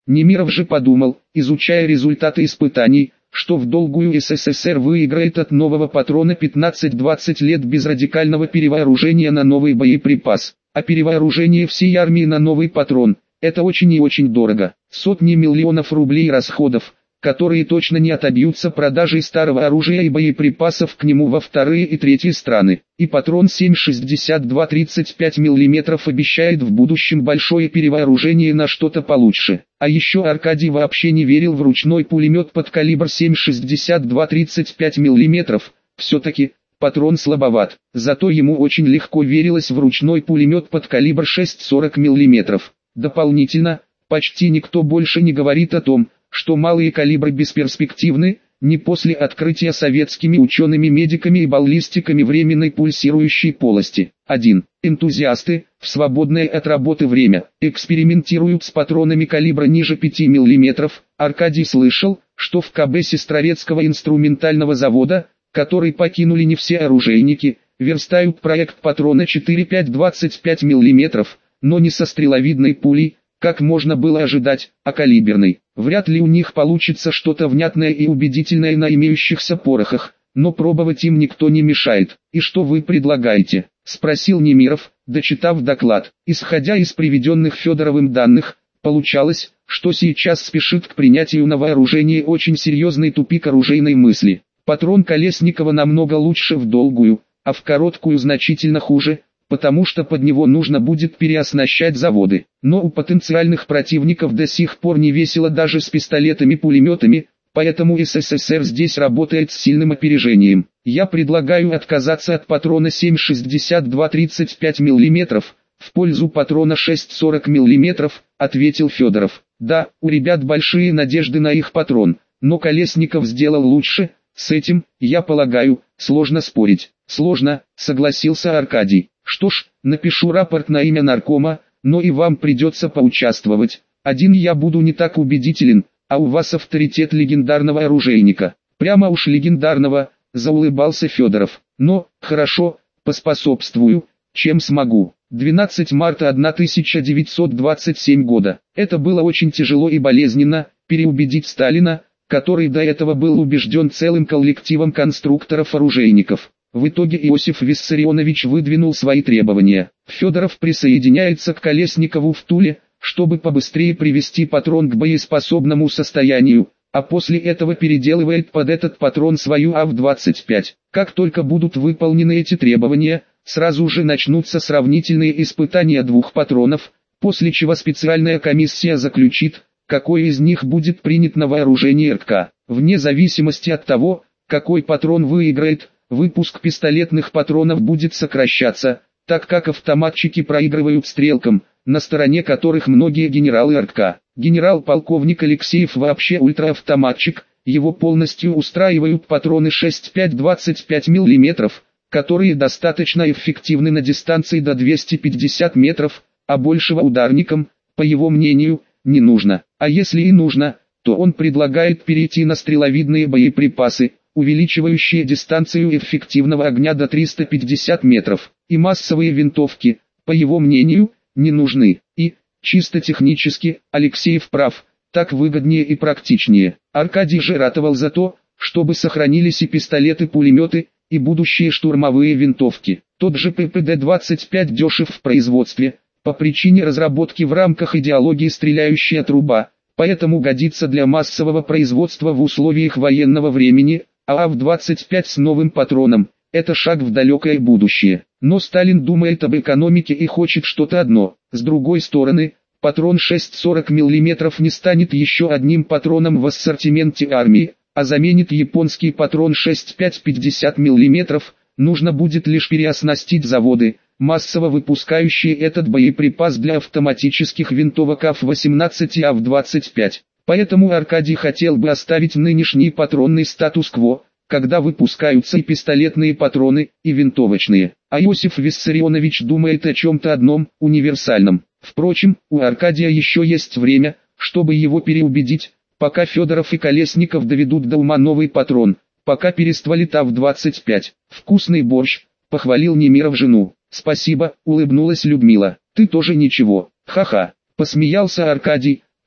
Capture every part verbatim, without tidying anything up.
Немиров же подумал, изучая результаты испытаний, что в долгую СССР выиграет от нового патрона пятнадцать-двадцать лет без радикального перевооружения на новый боеприпас, а перевооружение всей армии на новый патрон – это очень и очень дорого. Сотни миллионов рублей расходов, которые точно не отобьются продажей старого оружия и боеприпасов к нему во вторые и третьи страны. И патрон семь шестьдесят два тридцать пять миллиметров обещает в будущем большое перевооружение на что-то получше. А еще Аркадий вообще не верил в ручной пулемет под калибр семь шестьдесят два тридцать пять миллиметров, все-таки патрон слабоват. Зато ему очень легко верилось в ручной пулемет под калибр шесть сорок миллиметров. Дополнительно, почти никто больше не говорит о том, что малые калибры бесперспективны, не после открытия советскими учеными-медиками и баллистиками временной пульсирующей полости. один. Энтузиасты, в свободное от работы время, экспериментируют с патронами калибра ниже пяти миллиметров. Аркадий слышал, что в КБ Сестрорецкого инструментального завода, который покинули не все оружейники, верстают проект патрона четыре пять двадцать пять миллиметров, но не со стреловидной пулей, как можно было ожидать, а калиберной. Вряд ли у них получится что-то внятное и убедительное на имеющихся порохах, но пробовать им никто не мешает. «И что вы предлагаете?» – спросил Немиров, дочитав доклад. Исходя из приведенных Федоровым данных, получалось, что сейчас спешит к принятию на вооружение очень серьезный тупик оружейной мысли. Патрон Колесникова намного лучше в долгую, а в короткую значительно хуже, потому что под него нужно будет переоснащать заводы. Но у потенциальных противников до сих пор не весело даже с пистолетами-пулеметами, поэтому СССР здесь работает с сильным опережением. Я предлагаю отказаться от патрона семь шестьдесят два тридцать пять миллиметров, в пользу патрона шесть сорок миллиметров, ответил Федоров. Да, у ребят большие надежды на их патрон, но Колесников сделал лучше, с этим, я полагаю, сложно спорить. Сложно, согласился Аркадий. Что ж, напишу рапорт на имя наркома, но и вам придется поучаствовать. Один я буду не так убедителен, а у вас авторитет легендарного оружейника. Прямо уж легендарного, заулыбался Федоров. Но, хорошо, поспособствую, чем смогу. двенадцатого марта тысяча девятьсот двадцать седьмого года. Это было очень тяжело и болезненно, переубедить Сталина, который до этого был убежден целым коллективом конструкторов-оружейников. В итоге Иосиф Виссарионович выдвинул свои требования. Федоров присоединяется к Колесникову в Туле, чтобы побыстрее привести патрон к боеспособному состоянию, а после этого переделывает под этот патрон свою А В двадцать пять. Как только будут выполнены эти требования, сразу же начнутся сравнительные испытания двух патронов, после чего специальная комиссия заключит, какой из них будет принят на вооружение РК. Вне зависимости от того, какой патрон выиграет, выпуск пистолетных патронов будет сокращаться, так как автоматчики проигрывают стрелкам, на стороне которых многие генералы РК. Генерал-полковник Алексеев вообще ультраавтоматчик, его полностью устраивают патроны шесть пять двадцать пять миллиметров, которые достаточно эффективны на дистанции до двухсот пятидесяти метров, а большего ударникам, по его мнению, не нужно. А если и нужно, то он предлагает перейти на стреловидные боеприпасы, увеличивающие дистанцию эффективного огня до трёхсот пятидесяти метров, и массовые винтовки, по его мнению, не нужны. И, чисто технически, Алексеев прав, так выгоднее и практичнее. Аркадий же ратовал за то, чтобы сохранились и пистолеты-пулеметы, и будущие штурмовые винтовки. Тот же П П Д двадцать пять дешев в производстве, по причине разработки в рамках идеологии «стреляющая труба», поэтому годится для массового производства в условиях военного времени, а А В двадцать пять с новым патроном – это шаг в далекое будущее. Но Сталин думает об экономике и хочет что-то одно. С другой стороны, патрон шесть сорок миллиметров не станет еще одним патроном в ассортименте армии, а заменит японский патрон шесть пять пятьдесят миллиметров, нужно будет лишь переоснастить заводы, массово выпускающие этот боеприпас для автоматических винтовок А Ф восемнадцать и А В двадцать пять. Поэтому Аркадий хотел бы оставить нынешний патронный статус-кво, когда выпускаются и пистолетные патроны, и винтовочные. А Иосиф Виссарионович думает о чем-то одном, универсальном. Впрочем, у Аркадия еще есть время, чтобы его переубедить, пока Федоров и Колесников доведут до ума новый патрон, пока перестволит А В двадцать пять. «Вкусный борщ», — похвалил Немиров жену. «Спасибо», — улыбнулась Людмила. «Ты тоже ничего». «Ха-ха», — посмеялся Аркадий,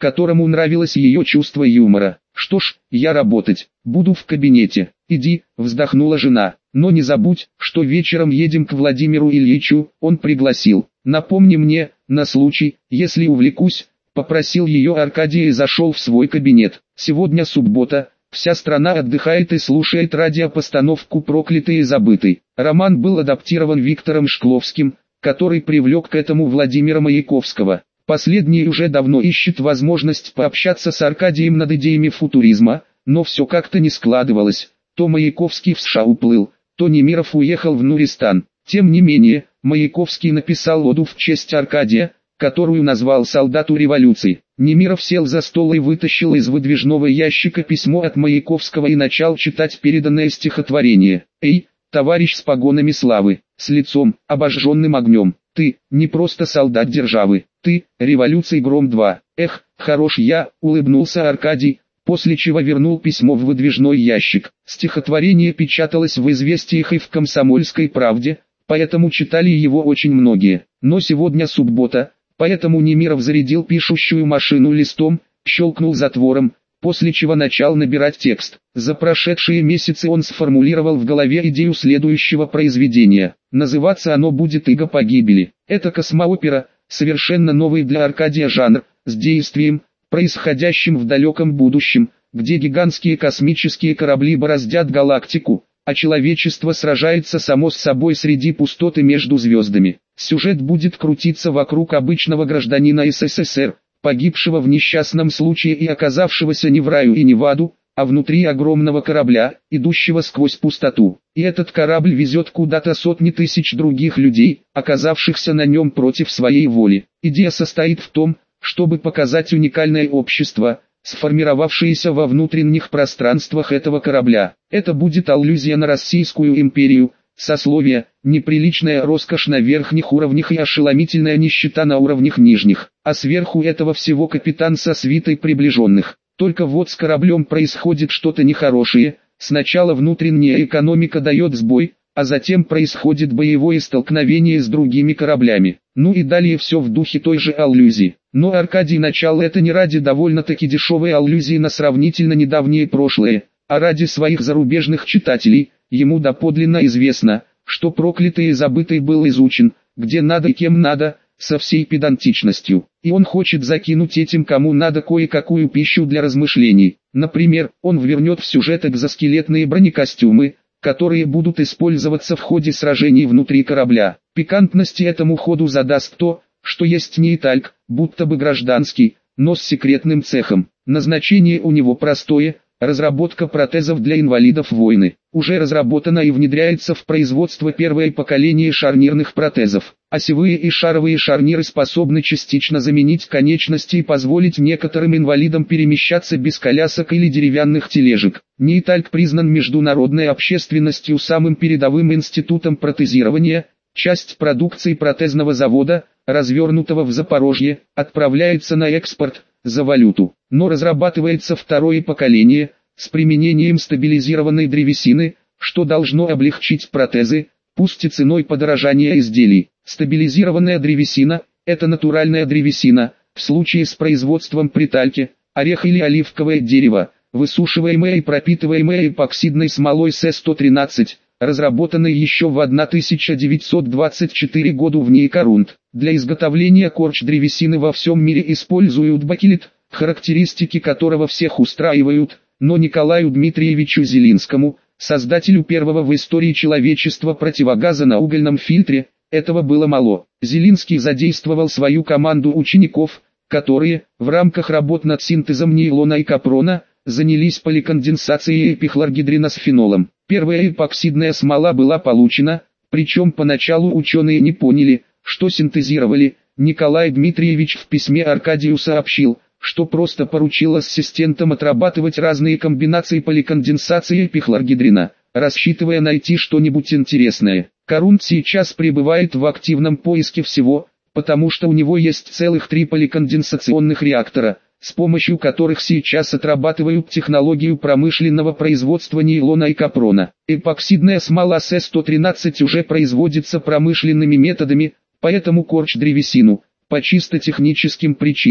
которому нравилось ее чувство юмора. «Что ж, я работать буду в кабинете». «Иди», вздохнула жена, «но не забудь, что вечером едем к Владимиру Ильичу, он пригласил. Напомни мне, на случай, если увлекусь», попросил ее Аркадий и зашел в свой кабинет. Сегодня суббота, вся страна отдыхает и слушает радиопостановку «Проклятый и забытый». Роман был адаптирован Виктором Шкловским, который привлек к этому Владимира Маяковского. Последний уже давно ищет возможность пообщаться с Аркадием над идеями футуризма, но все как-то не складывалось. То Маяковский в США уплыл, то Немиров уехал в Нуристан. Тем не менее, Маяковский написал оду в честь Аркадия, которую назвал «Солдату революции». Немиров сел за стол и вытащил из выдвижного ящика письмо от Маяковского и начал читать переданное стихотворение. «Эй, товарищ с погонами славы, с лицом, обожженным огнем, ты, не просто солдат державы, ты, революции гром два. Эх, хорош я», улыбнулся Аркадий, после чего вернул письмо в выдвижной ящик. Стихотворение печаталось в «Известиях» и в «Комсомольской правде», поэтому читали его очень многие. Но сегодня суббота, поэтому Немиров зарядил пишущую машину листом, щелкнул затвором, после чего начал набирать текст. За прошедшие месяцы он сформулировал в голове идею следующего произведения. Называться оно будет «Иго погибели». Это космоопера, совершенно новый для Аркадия жанр, с действием, происходящим в далеком будущем, где гигантские космические корабли бороздят галактику, а человечество сражается само с собой среди пустоты между звездами. Сюжет будет крутиться вокруг обычного гражданина СССР, погибшего в несчастном случае и оказавшегося не в раю и не в аду, а внутри огромного корабля, идущего сквозь пустоту. И этот корабль везет куда-то сотни тысяч других людей, оказавшихся на нем против своей воли. Идея состоит в том, чтобы показать уникальное общество, сформировавшееся во внутренних пространствах этого корабля. Это будет аллюзия на Российскую империю, сословие, неприличная роскошь на верхних уровнях и ошеломительная нищета на уровнях нижних, а сверху этого всего капитан со свитой приближенных. Только вот с кораблем происходит что-то нехорошее, сначала внутренняя экономика дает сбой, а затем происходит боевое столкновение с другими кораблями. Ну и далее все в духе той же аллюзии. Но Аркадий начал это не ради довольно-таки дешевой аллюзии на сравнительно недавнее прошлое, а ради своих зарубежных читателей. Ему доподлинно известно, что «Проклятый и забытый» был изучен, где надо и кем надо, со всей педантичностью. И он хочет закинуть этим кому надо кое-какую пищу для размышлений. Например, он ввернет в сюжет экзоскелетные бронекостюмы, которые будут использоваться в ходе сражений внутри корабля. Пикантности этому ходу задаст то, что есть нейтральк, будто бы гражданский, но с секретным цехом. Назначение у него простое – разработка протезов для инвалидов войны. Уже разработано и внедряется в производство первое поколение шарнирных протезов. Осевые и шаровые шарниры способны частично заменить конечности и позволить некоторым инвалидам перемещаться без колясок или деревянных тележек. Нейтральк признан международной общественностью самым передовым институтом протезирования. Часть продукции протезного завода, развернутого в Запорожье, отправляется на экспорт за валюту. Но разрабатывается второе поколение, с применением стабилизированной древесины, что должно облегчить протезы, пусть и ценой подорожания изделий. Стабилизированная древесина – это натуральная древесина, в случае с производством при тальке, орех или оливковое дерево, высушиваемое и пропитываемое эпоксидной смолой С сто тринадцать, разработанной еще в тысяча девятьсот двадцать четвёртом году в Нейкорунд. Для изготовления корч-древесины во всем мире используют бакелит, характеристики которого всех устраивают, но Николаю Дмитриевичу Зелинскому, создателю первого в истории человечества противогаза на угольном фильтре, этого было мало. Зелинский задействовал свою команду учеников, которые, в рамках работ над синтезом нейлона и капрона, занялись поликонденсацией эпихлоргидрина с фенолом. Первая эпоксидная смола была получена, причем поначалу ученые не поняли, что синтезировали. Николай Дмитриевич в письме Аркадию сообщил, что просто поручил ассистентам отрабатывать разные комбинации поликонденсации эпихлоргидрина, рассчитывая найти что-нибудь интересное. Корунд сейчас пребывает в активном поиске всего, потому что у него есть целых три поликонденсационных реактора, с помощью которых сейчас отрабатывают технологию промышленного производства нейлона и капрона. Эпоксидная смола С сто тринадцать уже производится промышленными методами, поэтому корч-древесину, по чисто техническим причинам,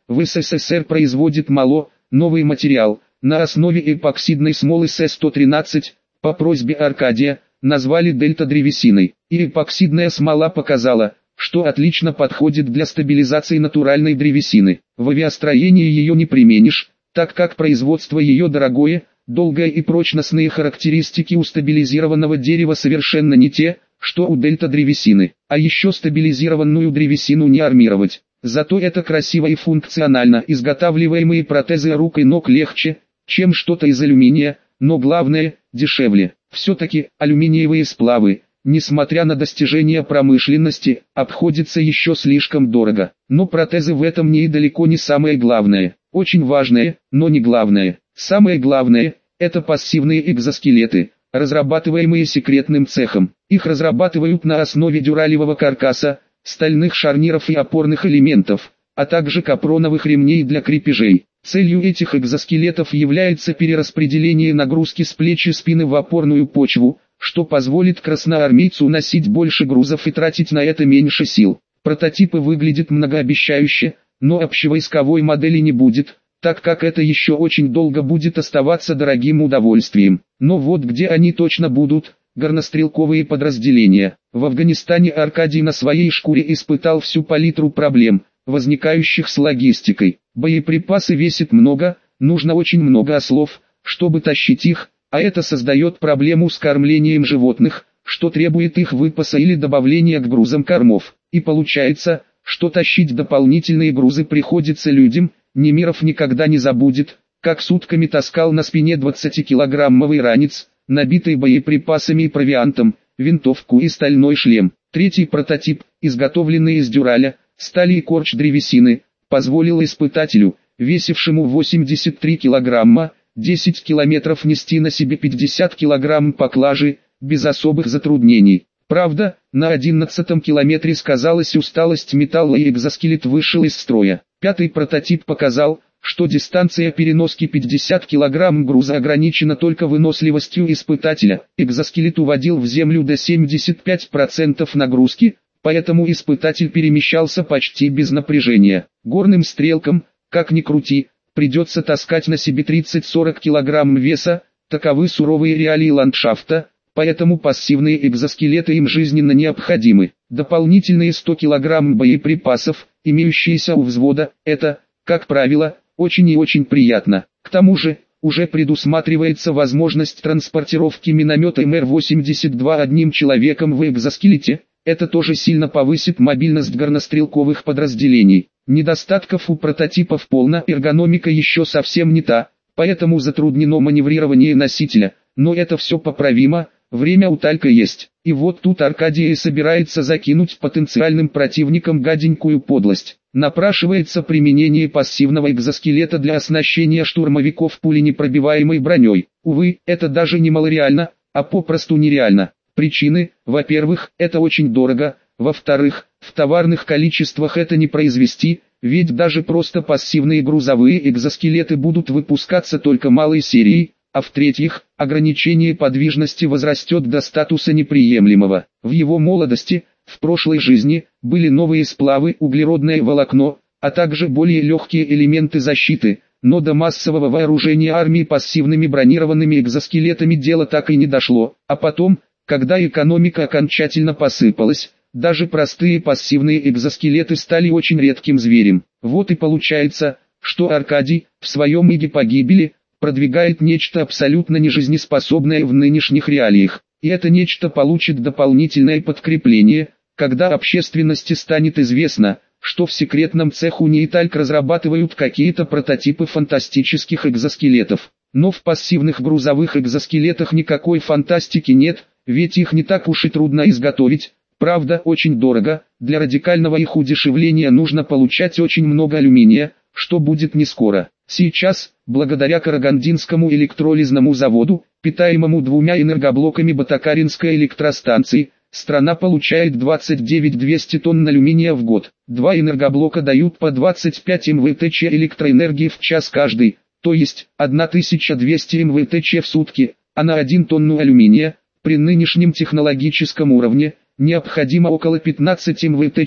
в СССР производит МАЛО, новый материал, на основе эпоксидной смолы С сто тринадцать, по просьбе Аркадия, назвали дельта-древесиной. И эпоксидная смола показала, что отлично подходит для стабилизации натуральной древесины. В авиастроении ее не применишь, так как производство ее дорогое, долгое и прочностные характеристики у стабилизированного дерева совершенно не те, что у дельта-древесины. А еще стабилизированную древесину не армировать. Зато это красиво и функционально. Изготавливаемые протезы рук и ног легче, чем что-то из алюминия, но главное, дешевле. Все-таки алюминиевые сплавы, несмотря на достижения промышленности, обходятся еще слишком дорого. Но протезы в этом не и далеко не самое главное. Очень важное, но не главное. Самое главное – это пассивные экзоскелеты, разрабатываемые секретным цехом. Их разрабатывают на основе дюралевого каркаса, стальных шарниров и опорных элементов, а также капроновых ремней для крепежей. Целью этих экзоскелетов является перераспределение нагрузки с плеч и спины в опорную почву, что позволит красноармейцу носить больше грузов и тратить на это меньше сил. Прототипы выглядят многообещающе, но общевойсковой модели не будет, так как это еще очень долго будет оставаться дорогим удовольствием. Но вот где они точно будут – горнострелковые подразделения. В Афганистане Аркадий на своей шкуре испытал всю палитру проблем, возникающих с логистикой. Боеприпасы весят много, нужно очень много ослов, чтобы тащить их, а это создает проблему с кормлением животных, что требует их выпаса или добавления к грузам кормов. И получается, что тащить дополнительные грузы приходится людям. Немиров никогда не забудет, как сутками таскал на спине двадцатикилограммовый ранец, набитый боеприпасами и провиантом, винтовку и стальной шлем. Третий прототип, изготовленный из дюраля, стали и корч древесины, позволил испытателю, весившему восемьдесят три килограмма, десять километров нести на себе пятьдесят килограмм поклажи, без особых затруднений. Правда, на одиннадцатом километре сказалась усталость металла и экзоскелет вышел из строя. Пятый прототип показал, что дистанция переноски пятьдесят килограмм груза ограничена только выносливостью испытателя. Экзоскелет уводил в землю до семидесяти пяти процентов нагрузки, поэтому испытатель перемещался почти без напряжения. Горным стрелкам, как ни крути, придется таскать на себе тридцать-сорок килограмм веса, таковы суровые реалии ландшафта, поэтому пассивные экзоскелеты им жизненно необходимы. Дополнительные сто килограмм боеприпасов, имеющиеся у взвода, это, как правило, очень и очень приятно. К тому же, уже предусматривается возможность транспортировки миномета эм эр восемьдесят два одним человеком в экзоскелете. Это тоже сильно повысит мобильность горнострелковых подразделений. Недостатков у прототипов полно, эргономика еще совсем не та, поэтому затруднено маневрирование носителя, но это все поправимо, время у Талька есть. И вот тут Аркадий и собирается закинуть потенциальным противникам гаденькую подлость. Напрашивается применение пассивного экзоскелета для оснащения штурмовиков пуленепробиваемой броней. Увы, это даже не малореально, а попросту нереально. Причины: во-первых, это очень дорого, во-вторых, в товарных количествах это не произвести, ведь даже просто пассивные грузовые экзоскелеты будут выпускаться только малой серией, а в-третьих, ограничение подвижности возрастет до статуса неприемлемого. В его молодости, в прошлой жизни, были новые сплавы, углеродное волокно, а также более легкие элементы защиты, но до массового вооружения армии пассивными бронированными экзоскелетами дело так и не дошло, а потом, когда экономика окончательно посыпалась, даже простые пассивные экзоскелеты стали очень редким зверем. Вот и получается, что Аркадий, в своем иге погибели, продвигает нечто абсолютно нежизнеспособное в нынешних реалиях. И это нечто получит дополнительное подкрепление, когда общественности станет известно, что в секретном цеху Нейтальк разрабатывают какие-то прототипы фантастических экзоскелетов. Но в пассивных грузовых экзоскелетах никакой фантастики нет, ведь их не так уж и трудно изготовить, правда очень дорого, для радикального их удешевления нужно получать очень много алюминия, что будет не скоро. Сейчас, благодаря Карагандинскому электролизному заводу, питаемому двумя энергоблоками Батакаринской электростанции, страна получает двадцать девять тысяч двести тонн алюминия в год. Два энергоблока дают по двадцать пять мвт-ч электроэнергии в час каждый, то есть тысяча двести мвт-ч в сутки, а на одну тонну алюминия, при нынешнем технологическом уровне, необходимо около пятнадцати мвт-ч,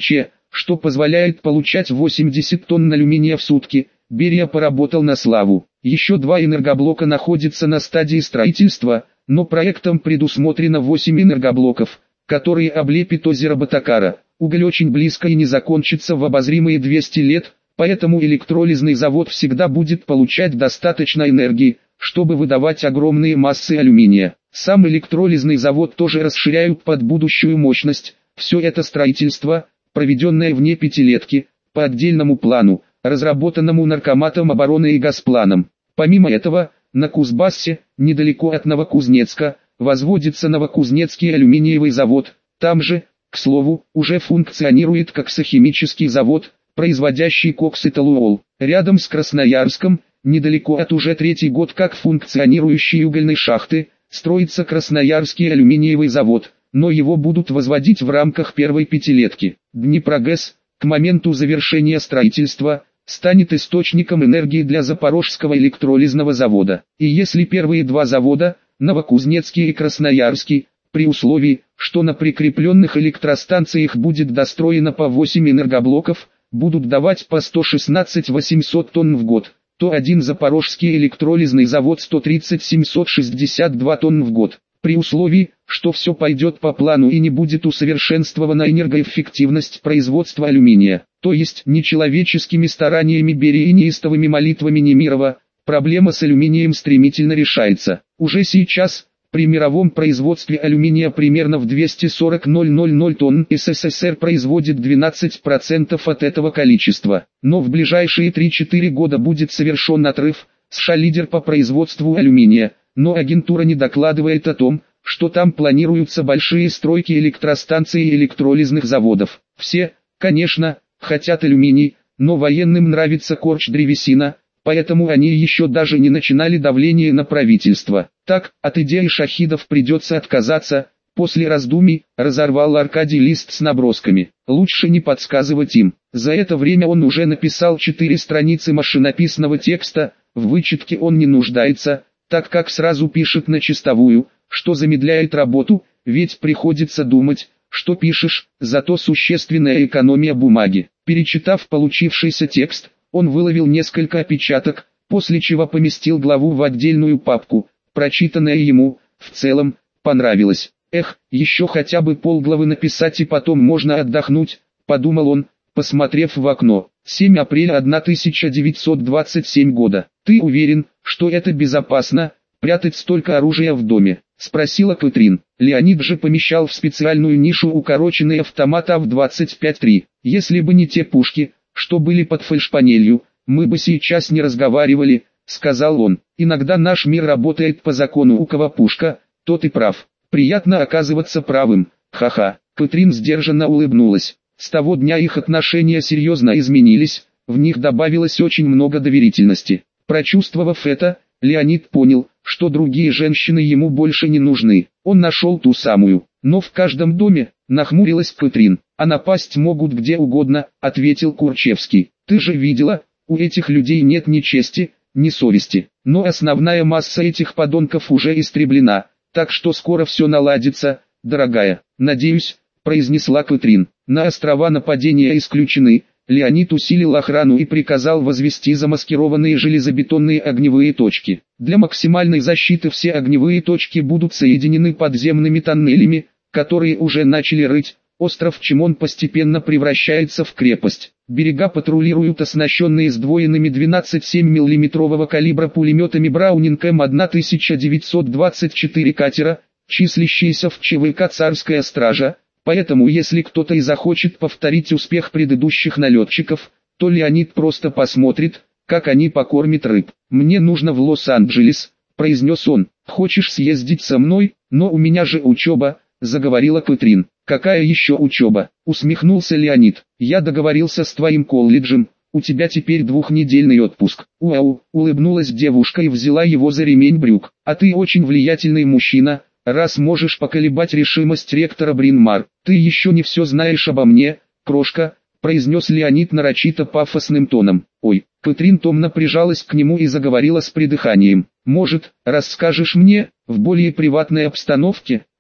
что позволяет получать восемьдесят тонн алюминия в сутки. Берия поработал на славу. Еще два энергоблока находятся на стадии строительства, но проектом предусмотрено восемь энергоблоков, которые облепят озеро Батакара. Уголь очень близко и не закончится в обозримые двести лет, поэтому электролизный завод всегда будет получать достаточно энергии, чтобы выдавать огромные массы алюминия. Сам электролизный завод тоже расширяют под будущую мощность. Все это строительство, проведенное вне пятилетки, по отдельному плану, разработанному Наркоматом обороны и Госпланом. Помимо этого, на Кузбассе, недалеко от Новокузнецка, возводится Новокузнецкий алюминиевый завод. Там же, к слову, уже функционирует коксохимический завод, производящий кокс и толуол. Рядом с Красноярском, недалеко от уже третий год как функционирующей угольной шахты, строится Красноярский алюминиевый завод, но его будут возводить в рамках первой пятилетки. Днепрогэс, к моменту завершения строительства, станет источником энергии для Запорожского электролизного завода. И если первые два завода, Новокузнецкий и Красноярский, при условии, что на прикрепленных электростанциях будет достроено по восемь энергоблоков, будут давать по сто шестнадцать тысяч восемьсот тонн в год, то один Запорожский электролизный завод сто тридцать тысяч семьсот шестьдесят два тонн в год. При условии, что все пойдет по плану и не будет усовершенствована энергоэффективность производства алюминия, то есть нечеловеческими стараниями Берии и неистовыми молитвами Немирова, проблема с алюминием стремительно решается. Уже сейчас, при мировом производстве алюминия примерно в двести сорок тысяч тонн, СССР производит двенадцать процентов от этого количества. Но в ближайшие три-четыре года будет совершен отрыв. США лидер по производству алюминия, но агентура не докладывает о том, что там планируются большие стройки электростанций и электролизных заводов. Все, конечно, хотят алюминий, но военным нравится корч-древесина, поэтому они еще даже не начинали давление на правительство. Так, от идеи шахидов придется отказаться. После раздумий, разорвал Аркадий лист с набросками. Лучше не подсказывать им. За это время он уже написал четыре страницы машинописного текста, в вычетке он не нуждается, так как сразу пишет на чистовую, что замедляет работу, ведь приходится думать, что пишешь, зато существенная экономия бумаги. Перечитав получившийся текст, он выловил несколько опечаток, после чего поместил главу в отдельную папку. Прочитанное ему, в целом, понравилось. Эх, еще хотя бы полглавы написать и потом можно отдохнуть, подумал он, посмотрев в окно. семь апреля тысяча девятьсот двадцать седьмого года. Ты уверен, что это безопасно, прятать столько оружия в доме? Спросила Кэтрин. Леонид же помещал в специальную нишу укороченный автомат АВ двадцать пять три. Если бы не те пушки, что были под фальшпанелью, мы бы сейчас не разговаривали, сказал он. Иногда наш мир работает по закону, у кого пушка, тот и прав. Приятно оказываться правым, ха-ха. Кэтрин сдержанно улыбнулась. С того дня их отношения серьезно изменились, в них добавилось очень много доверительности. Прочувствовав это, Леонид понял, что другие женщины ему больше не нужны. Он нашел ту самую, но в каждом доме, нахмурилась Кэтрин. А напасть могут где угодно, ответил Курчевский. Ты же видела, у этих людей нет ни чести, ни совести. Но основная масса этих подонков уже истреблена, так что скоро все наладится, дорогая. Надеюсь, произнесла Кэтрин. На острова нападения исключены. Леонид усилил охрану и приказал возвести замаскированные железобетонные огневые точки. Для максимальной защиты все огневые точки будут соединены подземными тоннелями, которые уже начали рыть. Остров Чимон постепенно превращается в крепость. Берега патрулируют оснащенные сдвоенными двенадцать семь миллиметрового калибра пулеметами Браунинг М тысяча девятьсот двадцать четыре катера, числящиеся в ЧВК «Царская стража». Поэтому если кто-то и захочет повторить успех предыдущих налетчиков, то Леонид просто посмотрит, как они покормят рыб. «Мне нужно в Лос-Анджелес», — произнес он. «Хочешь съездить со мной? Но у меня же учеба», — заговорила Кэтрин. «Какая еще учеба?» — усмехнулся Леонид. «Я договорился с твоим колледжем, у тебя теперь двухнедельный отпуск». «Уау», — улыбнулась девушка и взяла его за ремень брюк. «А ты очень влиятельный мужчина, раз можешь поколебать решимость ректора Брин-Мар. Ты еще не все знаешь обо мне, крошка», — произнес Леонид нарочито пафосным тоном. «Ой». Кэтрин томно прижалась к нему и заговорила с придыханием. «Может, расскажешь мне, в более приватной обстановке?»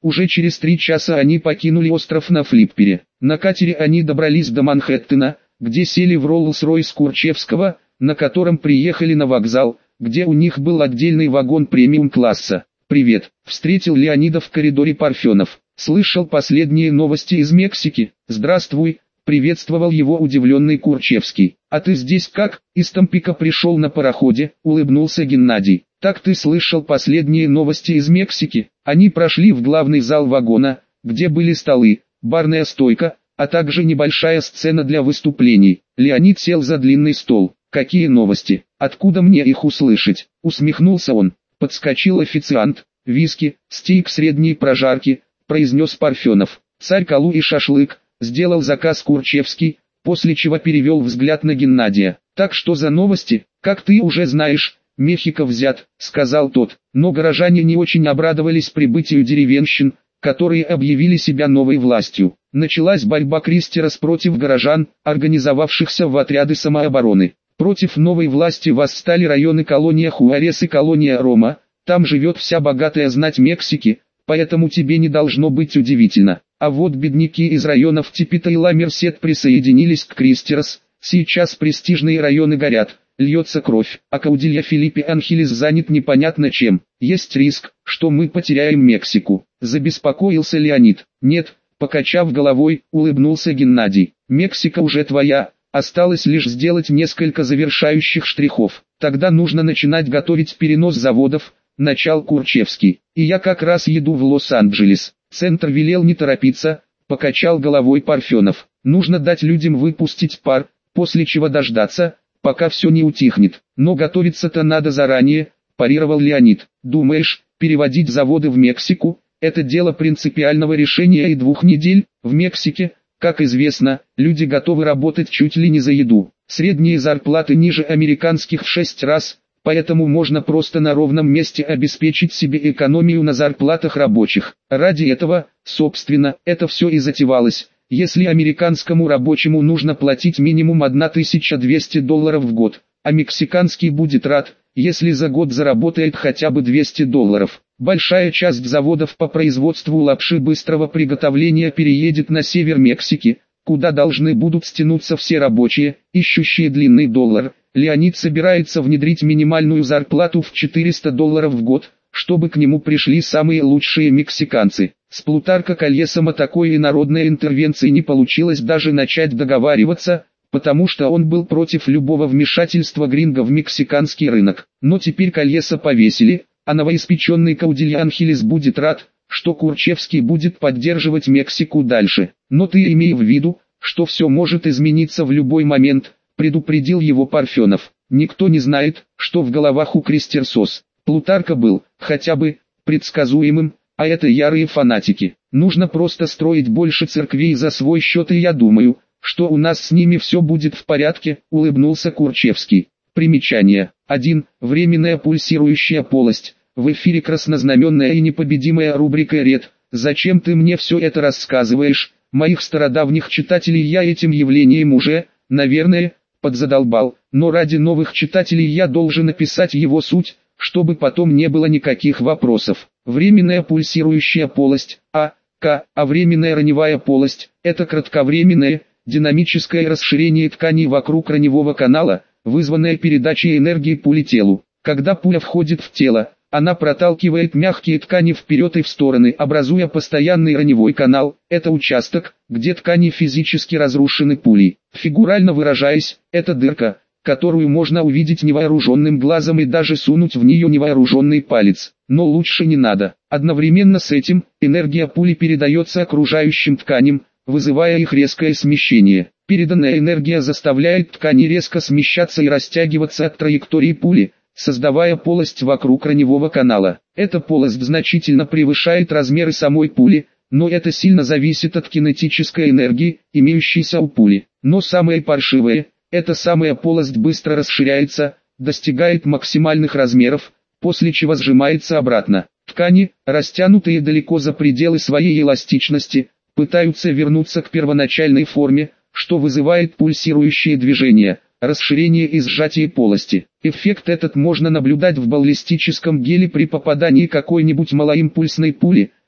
Уже через три часа они покинули остров на флиппере. На катере они добрались до Манхэттена, где сели в Роллс-Ройс Курчевского, на котором приехали на вокзал, где у них был отдельный вагон премиум-класса. «Привет», — встретил Леонида в коридоре Парфенов. «Слышал последние новости из Мексики?» «Здравствуй», — приветствовал его удивленный Курчевский. «А ты здесь как?» «Из Тампико пришел на пароходе», — улыбнулся Геннадий. «Так ты слышал последние новости из Мексики?» Они прошли в главный зал вагона, где были столы, барная стойка, а также небольшая сцена для выступлений. Леонид сел за длинный стол. «Какие новости? Откуда мне их услышать?» Усмехнулся он. Подскочил официант. «Виски, стейк средней прожарки», — произнес Парфенов. «Царь Калу и шашлык», — сделал заказ Курчевский, после чего перевел взгляд на Геннадия. «Так что за новости? Как ты уже знаешь, Мехико взят», — сказал тот. Но горожане не очень обрадовались прибытию деревенщин, которые объявили себя новой властью. Началась борьба Кристерос против горожан, организовавшихся в отряды самообороны. Против новой власти восстали районы колония Хуарес и колония Рома. Там живет вся богатая знать Мексики, поэтому тебе не должно быть удивительно. А вот бедняки из районов Типита и Ла-Мерсед присоединились к Кристерос. Сейчас престижные районы горят, льется кровь, а Каудилья Филиппе Анхелес занят непонятно чем. Есть риск, что мы потеряем Мексику. Забеспокоился Леонид. Нет, покачав головой, улыбнулся Геннадий. Мексика уже твоя. Осталось лишь сделать несколько завершающих штрихов. Тогда нужно начинать готовить перенос заводов, начал Курчевский. И я как раз еду в Лос-Анджелес. Центр велел не торопиться, покачал головой Парфенов. Нужно дать людям выпустить пар, после чего дождаться, пока все не утихнет. Но готовиться-то надо заранее, парировал Леонид. Думаешь, переводить заводы в Мексику – это дело принципиального решения и двух недель? В Мексике, как известно, люди готовы работать чуть ли не за еду. Средние зарплаты ниже американских в шесть раз, поэтому можно просто на ровном месте обеспечить себе экономию на зарплатах рабочих. Ради этого, собственно, это все и затевалось. Если американскому рабочему нужно платить минимум тысяча двести долларов в год, а мексиканский будет рад, если за год заработает хотя бы двести долларов. Большая часть заводов по производству лапши быстрого приготовления переедет на север Мексики, куда должны будут стянуться все рабочие, ищущие длинный доллар. Леонид собирается внедрить минимальную зарплату в четыреста долларов в год, чтобы к нему пришли самые лучшие мексиканцы. С Плутарко Кальесом о такой инородной интервенции не получилось даже начать договариваться, потому что он был против любого вмешательства гринго в мексиканский рынок. Но теперь Кальеса повесили, а новоиспеченный Каудилья Анхелес будет рад, что Курчевский будет поддерживать Мексику дальше. Но ты имей в виду, что все может измениться в любой момент, предупредил его Парфенов. Никто не знает, что в головах у Кристерсос. Плутарко был, хотя бы, предсказуемым, а это ярые фанатики. Нужно просто строить больше церквей за свой счет, и я думаю, что у нас с ними все будет в порядке, улыбнулся Курчевский. Примечание. один. Временная пульсирующая полость. В эфире краснознаменная и непобедимая рубрика «Ред». Зачем ты мне все это рассказываешь? Моих стародавних читателей я этим явлением уже, наверное, подзадолбал. Но ради новых читателей я должен написать его суть, чтобы потом не было никаких вопросов. Временная пульсирующая полость, а, к, а временная раневая полость – это кратковременное, динамическое расширение тканей вокруг раневого канала, вызванное передачей энергии пули телу. Когда пуля входит в тело, она проталкивает мягкие ткани вперед и в стороны, образуя постоянный раневой канал. Это участок, где ткани физически разрушены пулей. Фигурально выражаясь, это дырка, которую можно увидеть невооруженным глазом и даже сунуть в нее невооруженный палец. Но лучше не надо. Одновременно с этим, энергия пули передается окружающим тканям, вызывая их резкое смещение. Переданная энергия заставляет ткани резко смещаться и растягиваться от траектории пули, создавая полость вокруг раневого канала. Эта полость значительно превышает размеры самой пули, но это сильно зависит от кинетической энергии, имеющейся у пули. Но самое паршивое, эта самая полость быстро расширяется, достигает максимальных размеров, после чего сжимается обратно. Ткани, растянутые далеко за пределы своей эластичности, пытаются вернуться к первоначальной форме, что вызывает пульсирующие движения, расширение и сжатие полости. Эффект этот можно наблюдать в баллистическом геле при попадании какой-нибудь малоимпульсной пули,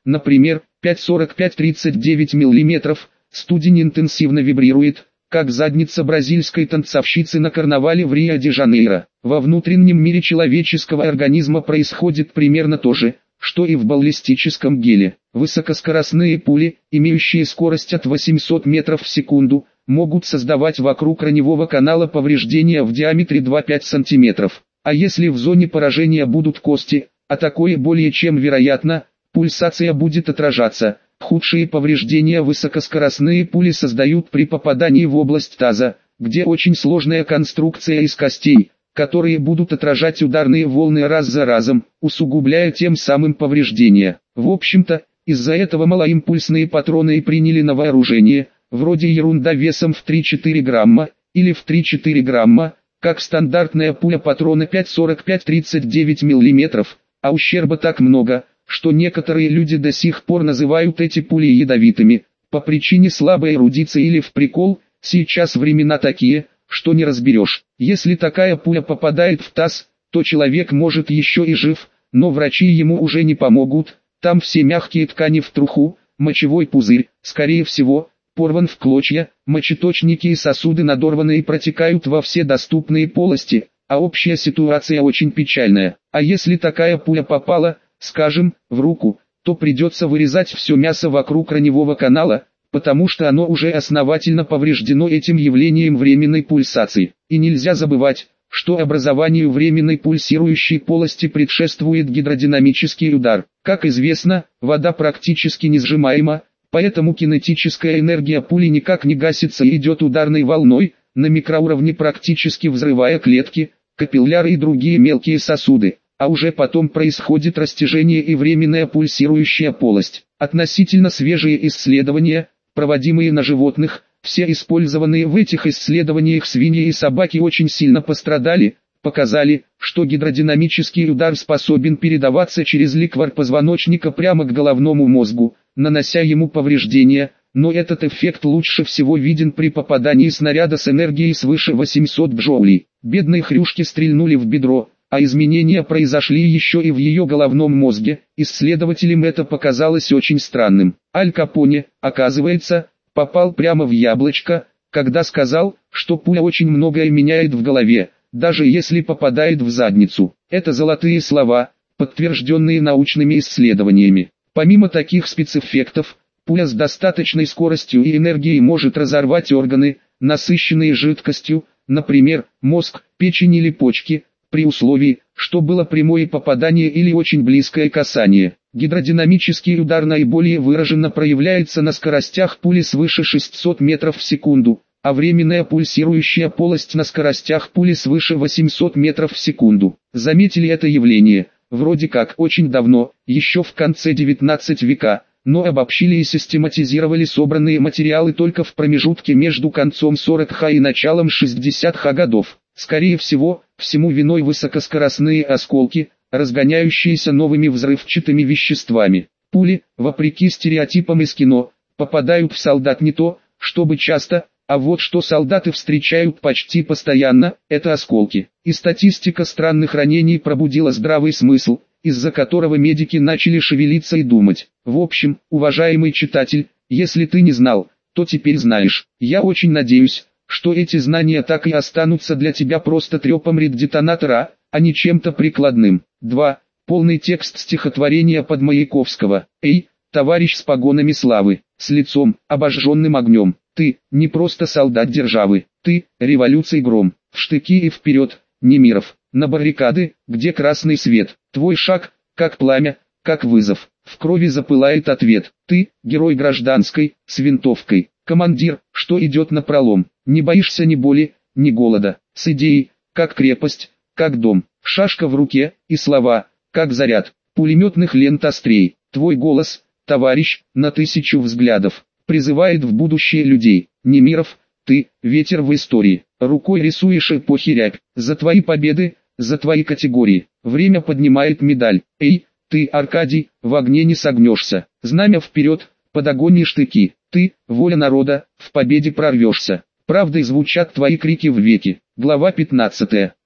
например, пять сорок пять тридцать девять миллиметров, студень интенсивно вибрирует, как задница бразильской танцовщицы на карнавале в Рио-де-Жанейро. Во внутреннем мире человеческого организма происходит примерно то же, что и в баллистическом геле. Высокоскоростные пули, имеющие скорость от восьмисот метров в секунду, могут создавать вокруг раневого канала повреждения в диаметре два-пять сантиметров. А если в зоне поражения будут кости, а такое более чем вероятно, пульсация будет отражаться. Худшие повреждения высокоскоростные пули создают при попадании в область таза, где очень сложная конструкция из костей, которые будут отражать ударные волны раз за разом, усугубляя тем самым повреждения. В общем-то, из-за этого малоимпульсные патроны и приняли на вооружение, вроде ерунда весом в три-четыре грамма, или в три-четыре грамма, как стандартная пуля патрона пять сорок пять тридцать девять миллиметров, а ущерба так много, что некоторые люди до сих пор называют эти пули ядовитыми, по причине слабой эрудиции или в прикол. Сейчас времена такие, что не разберешь. Если такая пуля попадает в таз, то человек может еще и жив, но врачи ему уже не помогут, там все мягкие ткани в труху, мочевой пузырь, скорее всего, порван в клочья, мочеточники и сосуды надорваны и протекают во все доступные полости, а общая ситуация очень печальная. А если такая пуля попала, скажем, в руку, то придется вырезать все мясо вокруг раневого канала, потому что оно уже основательно повреждено этим явлением временной пульсации. И нельзя забывать, что образованию временной пульсирующей полости предшествует гидродинамический удар. Как известно, вода практически несжимаема, поэтому кинетическая энергия пули никак не гасится и идет ударной волной, на микроуровне практически взрывая клетки, капилляры и другие мелкие сосуды. А уже потом происходит растяжение и временная пульсирующая полость. Относительно свежие исследования, проводимые на животных, все использованные в этих исследованиях свиньи и собаки очень сильно пострадали, показали, что гидродинамический удар способен передаваться через ликвор позвоночника прямо к головному мозгу, нанося ему повреждения, но этот эффект лучше всего виден при попадании снаряда с энергией свыше восьмисот джоулей. Бедной хрюшке стрельнули в бедро, а изменения произошли еще и в ее головном мозге. Исследователям это показалось очень странным. Аль Капоне, оказывается, попал прямо в яблочко, когда сказал, что пуля очень многое меняет в голове, даже если попадает в задницу. Это золотые слова, подтвержденные научными исследованиями. Помимо таких спецэффектов, пуля с достаточной скоростью и энергией может разорвать органы, насыщенные жидкостью, например, мозг, печень или почки, при условии, что было прямое попадание или очень близкое касание. Гидродинамический удар наиболее выраженно проявляется на скоростях пули свыше шестисот метров в секунду, а временная пульсирующая полость на скоростях пули свыше восьмисот метров в секунду. Заметили это явление, вроде как очень давно, еще в конце девятнадцатого века, но обобщили и систематизировали собранные материалы только в промежутке между концом сороких и началом шестидесятых годов. Скорее всего, всему виной высокоскоростные осколки, разгоняющиеся новыми взрывчатыми веществами. Пули, вопреки стереотипам из кино, попадают в солдат не то, чтобы часто, а вот что солдаты встречают почти постоянно, это осколки. И статистика странных ранений пробудила здравый смысл, из-за которого медики начали шевелиться и думать. В общем, уважаемый читатель, если ты не знал, то теперь знаешь. Я очень надеюсь, что эти знания так и останутся для тебя просто трепом реддетонатора, а не чем-то прикладным. два. Полный текст стихотворения Подмаяковского. Эй, товарищ с погонами славы, с лицом, обожженным огнем, ты, не просто солдат державы, ты, революций гром, в штыки и вперед, Немиров, на баррикады, где красный свет, твой шаг, как пламя, как вызов, в крови запылает ответ, ты, герой гражданской, с винтовкой, командир, что идет напролом, не боишься ни боли, ни голода, с идеей, как крепость, как дом, шашка в руке, и слова, как заряд, пулеметных лент острей, твой голос, товарищ, на тысячу взглядов, призывает в будущее людей, Немиров, ты, ветер в истории, рукой рисуешь эпохи рябь, за твои победы, за твои категории, время поднимает медаль, эй, ты, Аркадий, в огне не согнешься, знамя вперед, под огонь и штыки, ты, воля народа, в победе прорвешься, правдой звучат твои крики в веки. Глава пятнадцатая.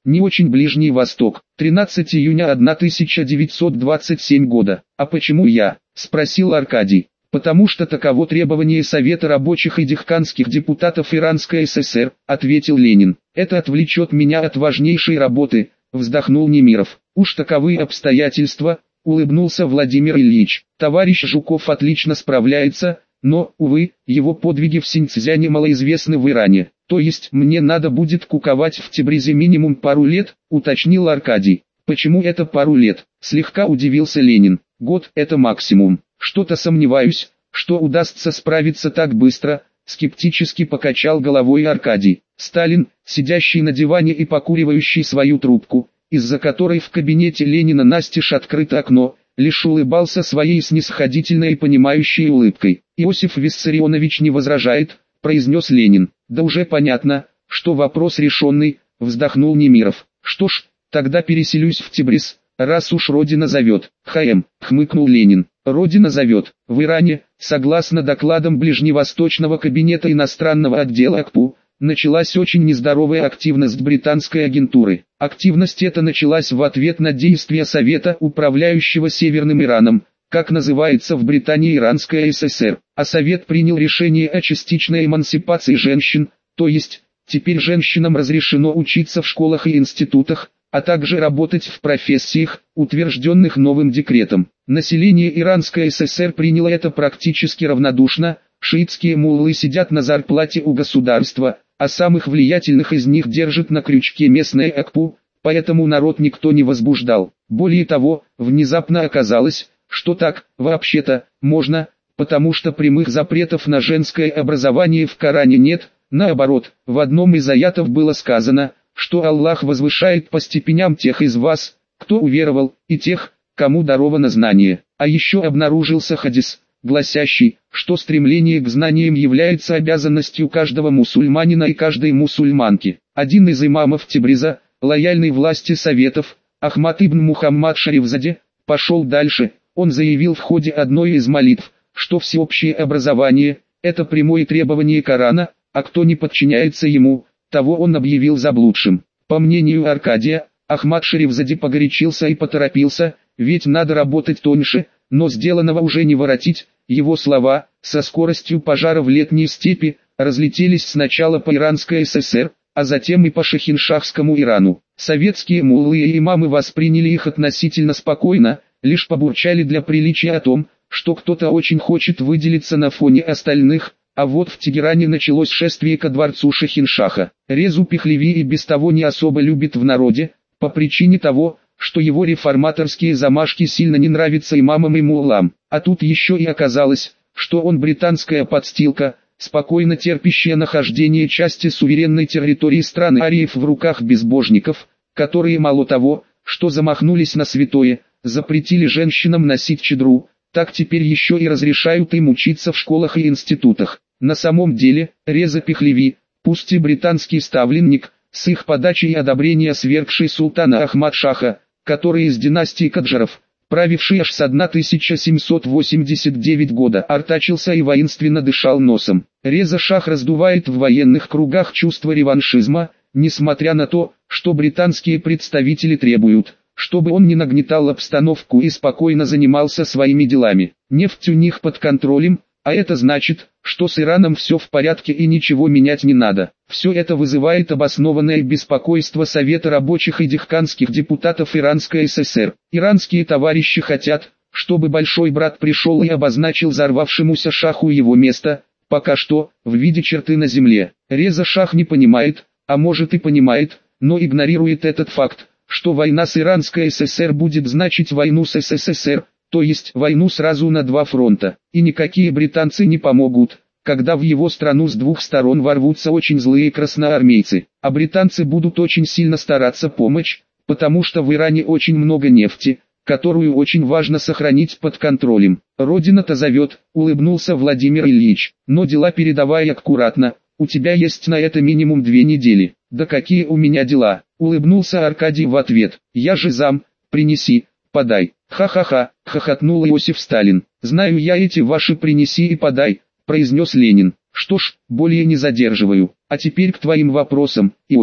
Не очень Ближний Восток. тринадцатого июня тысяча девятьсот двадцать седьмого года. А почему я? Спросил Аркадий. Потому что таково требование Совета рабочих и дихканских депутатов Иранской ССР, ответил Ленин. Это отвлечет меня от важнейшей работы, вздохнул Немиров. Уж таковы обстоятельства, улыбнулся Владимир Ильич. Товарищ Жуков отлично справляется, но, увы, его подвиги в Синьцзяне малоизвестны в Иране. То есть мне надо будет куковать в Тебризе минимум пару лет, уточнил Аркадий. Почему это пару лет? Слегка удивился Ленин. Год – это максимум. Что-то сомневаюсь, что удастся справиться так быстро, скептически покачал головой Аркадий. Сталин, сидящий на диване и покуривающий свою трубку, из-за которой в кабинете Ленина настежь открыто окно, лишь улыбался своей снисходительной и понимающей улыбкой. Иосиф Виссарионович не возражает, произнес Ленин. Да уже понятно, что вопрос решенный, вздохнул Немиров. Что ж, тогда переселюсь в Тебриз, раз уж Родина зовет. ХМ, хмыкнул Ленин. Родина зовет. В Иране, согласно докладам Ближневосточного кабинета иностранного отдела АКПУ, началась очень нездоровая активность британской агентуры. Активность эта началась в ответ на действия Совета, управляющего Северным Ираном, как называется в Британии Иранская ССР. А Совет принял решение о частичной эмансипации женщин, то есть, теперь женщинам разрешено учиться в школах и институтах, а также работать в профессиях, утвержденных новым декретом. Население Иранской ССР приняло это практически равнодушно, шиитские муллы сидят на зарплате у государства, а самых влиятельных из них держит на крючке местная АКПУ, поэтому народ никто не возбуждал. Более того, внезапно оказалось, что так, вообще-то, можно, потому что прямых запретов на женское образование в Коране нет, наоборот, в одном из аятов было сказано, что Аллах возвышает по степеням тех из вас, кто уверовал, и тех, кому даровано знание. А еще обнаружился хадис, гласящий, что стремление к знаниям является обязанностью каждого мусульманина и каждой мусульманки. Один из имамов Тебриза, лояльный власти Советов, Ахмад ибн Мухаммад Шарифзаде, пошел дальше. Он заявил в ходе одной из молитв, что всеобщее образование – это прямое требование Корана, а кто не подчиняется ему, того он объявил заблудшим. По мнению Аркадия, Ахмад Шарифзаде погорячился и поторопился, ведь надо работать тоньше, но сделанного уже не воротить. Его слова, со скоростью пожара в летней степи, разлетелись сначала по Иранской ССР, а затем и по Шахиншахскому Ирану. Советские муллы и имамы восприняли их относительно спокойно, лишь побурчали для приличия о том, что кто-то очень хочет выделиться на фоне остальных, а вот в Тегеране началось шествие ко дворцу Шахиншаха. Резу Пехлеви и без того не особо любит в народе, по причине того, что его реформаторские замашки сильно не нравятся имамам и муллам. А тут еще и оказалось, что он британская подстилка, спокойно терпящая нахождение части суверенной территории страны ариев в руках безбожников, которые мало того, что замахнулись на святое, запретили женщинам носить чадру, так теперь еще и разрешают им учиться в школах и институтах. На самом деле, Реза Пехлеви, пусть и британский ставленник, с их подачи и одобрения свергший султана Ахмад-Шаха, который из династии Каджаров, правивший аж с тысяча семьсот восемьдесят девятого года, артачился и воинственно дышал носом. Реза Шах раздувает в военных кругах чувство реваншизма, несмотря на то, что британские представители требуют, чтобы он не нагнетал обстановку и спокойно занимался своими делами. Нефть у них под контролем, а это значит, что с Ираном все в порядке и ничего менять не надо. Все это вызывает обоснованное беспокойство Совета рабочих и дихканских депутатов Иранской ССР. Иранские товарищи хотят, чтобы большой брат пришел и обозначил взорвавшемуся шаху его место, пока что, в виде черты на земле. Реза Шах не понимает, а может и понимает, но игнорирует этот факт, что война с Иранской ССР будет значить войну с СССР, то есть войну сразу на два фронта. И никакие британцы не помогут, когда в его страну с двух сторон ворвутся очень злые красноармейцы. А британцы будут очень сильно стараться помочь, потому что в Иране очень много нефти, которую очень важно сохранить под контролем. Родина-то зовет, улыбнулся Владимир Ильич. Но дела передавай аккуратно, у тебя есть на это минимум две недели. Да какие у меня дела, улыбнулся Аркадий в ответ. Я же зам, принеси, подай. Ха-ха-ха, хохотнул Иосиф Сталин. Знаю я эти ваши принеси и подай, произнес Ленин. Что ж, более не задерживаю. А теперь к твоим вопросам, Иосиф.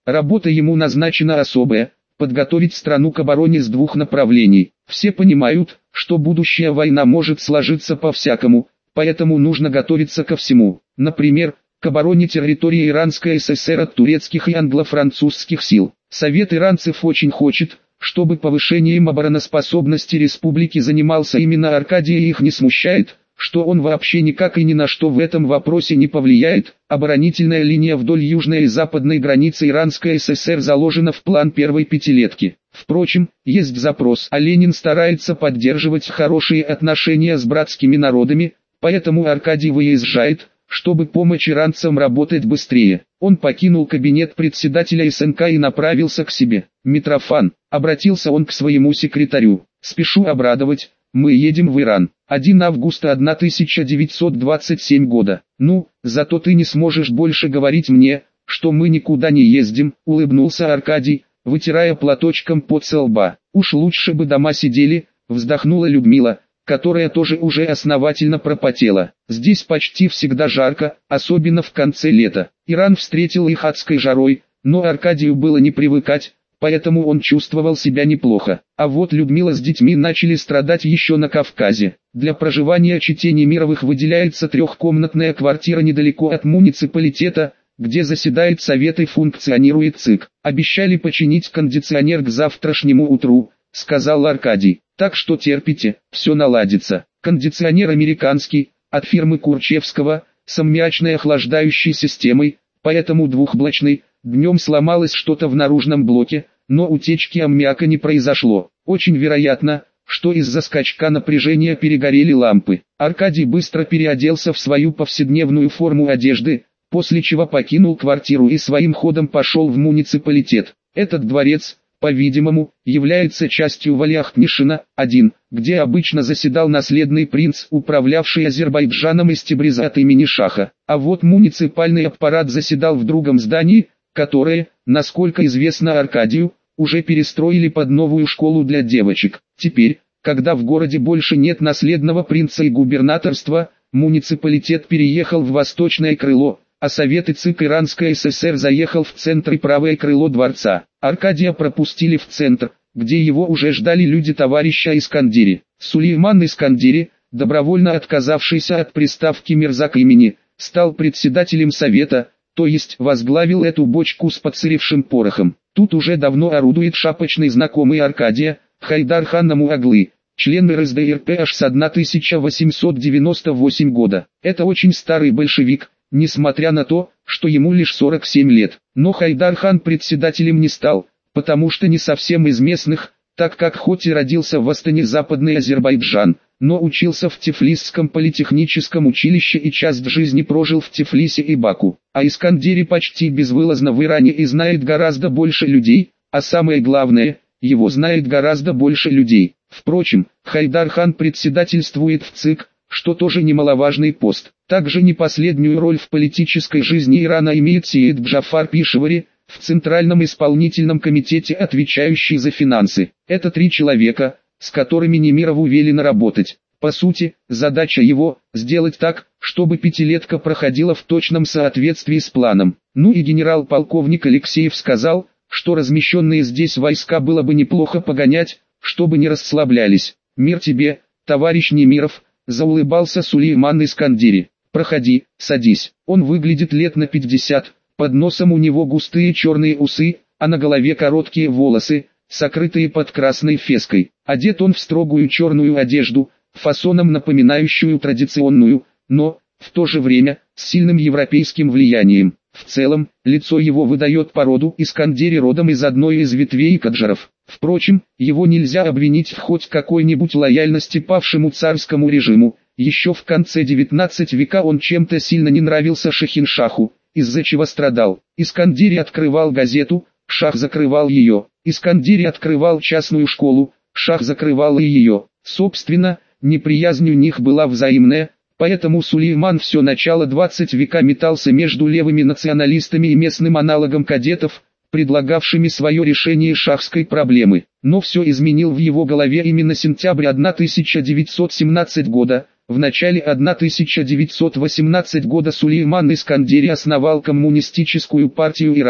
Работа ему назначена особая – подготовить страну к обороне с двух направлений. Все понимают, что будущая война может сложиться по-всякому, поэтому нужно готовиться ко всему. Например, к обороне территории Иранской ССР от турецких и англо-французских сил. Совет иранцев очень хочет, чтобы повышением обороноспособности республики занимался именно Аркадий, и их не смущает, что он вообще никак и ни на что в этом вопросе не повлияет. Оборонительная линия вдоль южной и западной границы Иранской ССР заложена в план первой пятилетки. Впрочем, есть запрос, а Ленин старается поддерживать хорошие отношения с братскими народами, поэтому Аркадий выезжает, чтобы помочь иранцам работать быстрее. Он покинул кабинет председателя СНК и направился к себе. «Митрофан», — обратился он к своему секретарю, — «спешу обрадовать, мы едем в Иран. первого августа тысяча девятьсот двадцать седьмого года. Ну, зато ты не сможешь больше говорить мне, что мы никуда не ездим», — улыбнулся Аркадий, вытирая платочком пот со лба. «Уж лучше бы дома сидели», — вздохнула Людмила, которая тоже уже основательно пропотела. «Здесь почти всегда жарко, особенно в конце лета». Иран встретил их адской жарой, но Аркадию было не привыкать, поэтому он чувствовал себя неплохо. А вот Людмила с детьми начали страдать еще на Кавказе. Для проживания Чете Немировых выделяется трехкомнатная квартира недалеко от муниципалитета, где заседает совет и функционирует ЦИК. «Обещали починить кондиционер к завтрашнему утру», — сказал Аркадий. «Так что терпите, все наладится». Кондиционер американский, от фирмы Курчевского, с аммиачной охлаждающей системой, поэтому двухблочный. Днем сломалось что-то в наружном блоке, но утечки аммиака не произошло. Очень вероятно, что из-за скачка напряжения перегорели лампы. Аркадий быстро переоделся в свою повседневную форму одежды, после чего покинул квартиру и своим ходом пошел в муниципалитет. Этот дворец, по-видимому, является частью Валиахтнишина, один, где обычно заседал наследный принц, управлявший Азербайджаном из Тебриза от имени Шаха. А вот муниципальный аппарат заседал в другом здании, которое, насколько известно Аркадию, уже перестроили под новую школу для девочек. Теперь, когда в городе больше нет наследного принца и губернаторства, муниципалитет переехал в восточное крыло, а Совет и ЦИК Иранской ССР заехал в центр и правое крыло дворца. Аркадия пропустили в центр, где его уже ждали люди товарища Искандери. Сулейман Искандери, добровольно отказавшийся от приставки Мирза к имени, стал председателем совета, то есть возглавил эту бочку с подсыревшим порохом. Тут уже давно орудует шапочный знакомый Аркадия, Хайдар хан Намуаглы, член эр эс дэ эр пэ аж с тысяча восемьсот девяносто восьмого года. Это очень старый большевик, несмотря на то, что ему лишь сорок семь лет. Но Хайдар хан председателем не стал, потому что не совсем из местных, так как хоть и родился в Астане Западный Азербайджан, но учился в Тифлисском политехническом училище и часть жизни прожил в Тифлисе и Баку. А Искандери почти безвылазно в Иране и знает гораздо больше людей, а самое главное, его знает гораздо больше людей. Впрочем, Хайдар хан председательствует в ЦИК, что тоже немаловажный пост. Также не последнюю роль в политической жизни Ирана имеет Сеид Джафар Пишевари, в Центральном исполнительном комитете, отвечающий за финансы. Это три человека, с которыми Немирову велено работать. По сути, задача его – сделать так, чтобы пятилетка проходила в точном соответствии с планом. Ну и генерал-полковник Алексеев сказал, что размещенные здесь войска было бы неплохо погонять, чтобы не расслаблялись. «Мир тебе, товарищ Немиров», – заулыбался Сулейман Искандери. «Проходи, садись». Он выглядит лет на пятьдесят, под носом у него густые черные усы, а на голове короткие волосы, сокрытые под красной феской. Одет он в строгую черную одежду, фасоном напоминающую традиционную, но, в то же время, с сильным европейским влиянием. В целом, лицо его выдает породу Искандери, родом из одной из ветвей каджаров. Впрочем, его нельзя обвинить в хоть какой-нибудь лояльности павшему царскому режиму. Еще в конце девятнадцатого века он чем-то сильно не нравился Шахиншаху, из-за чего страдал. Искандери открывал газету, Шах закрывал ее. Искандери открывал частную школу, Шах закрывал и ее. Собственно, неприязнь у них была взаимная, поэтому Сулейман все начало двадцатого века метался между левыми националистами и местным аналогом кадетов, предлагавшими свое решение шахской проблемы. Но все изменил в его голове именно сентябрь тысяча девятьсот семнадцатого года. В начале тысяча девятьсот восемнадцатого года Сулейман Искандери основал коммунистическую партию Ирана,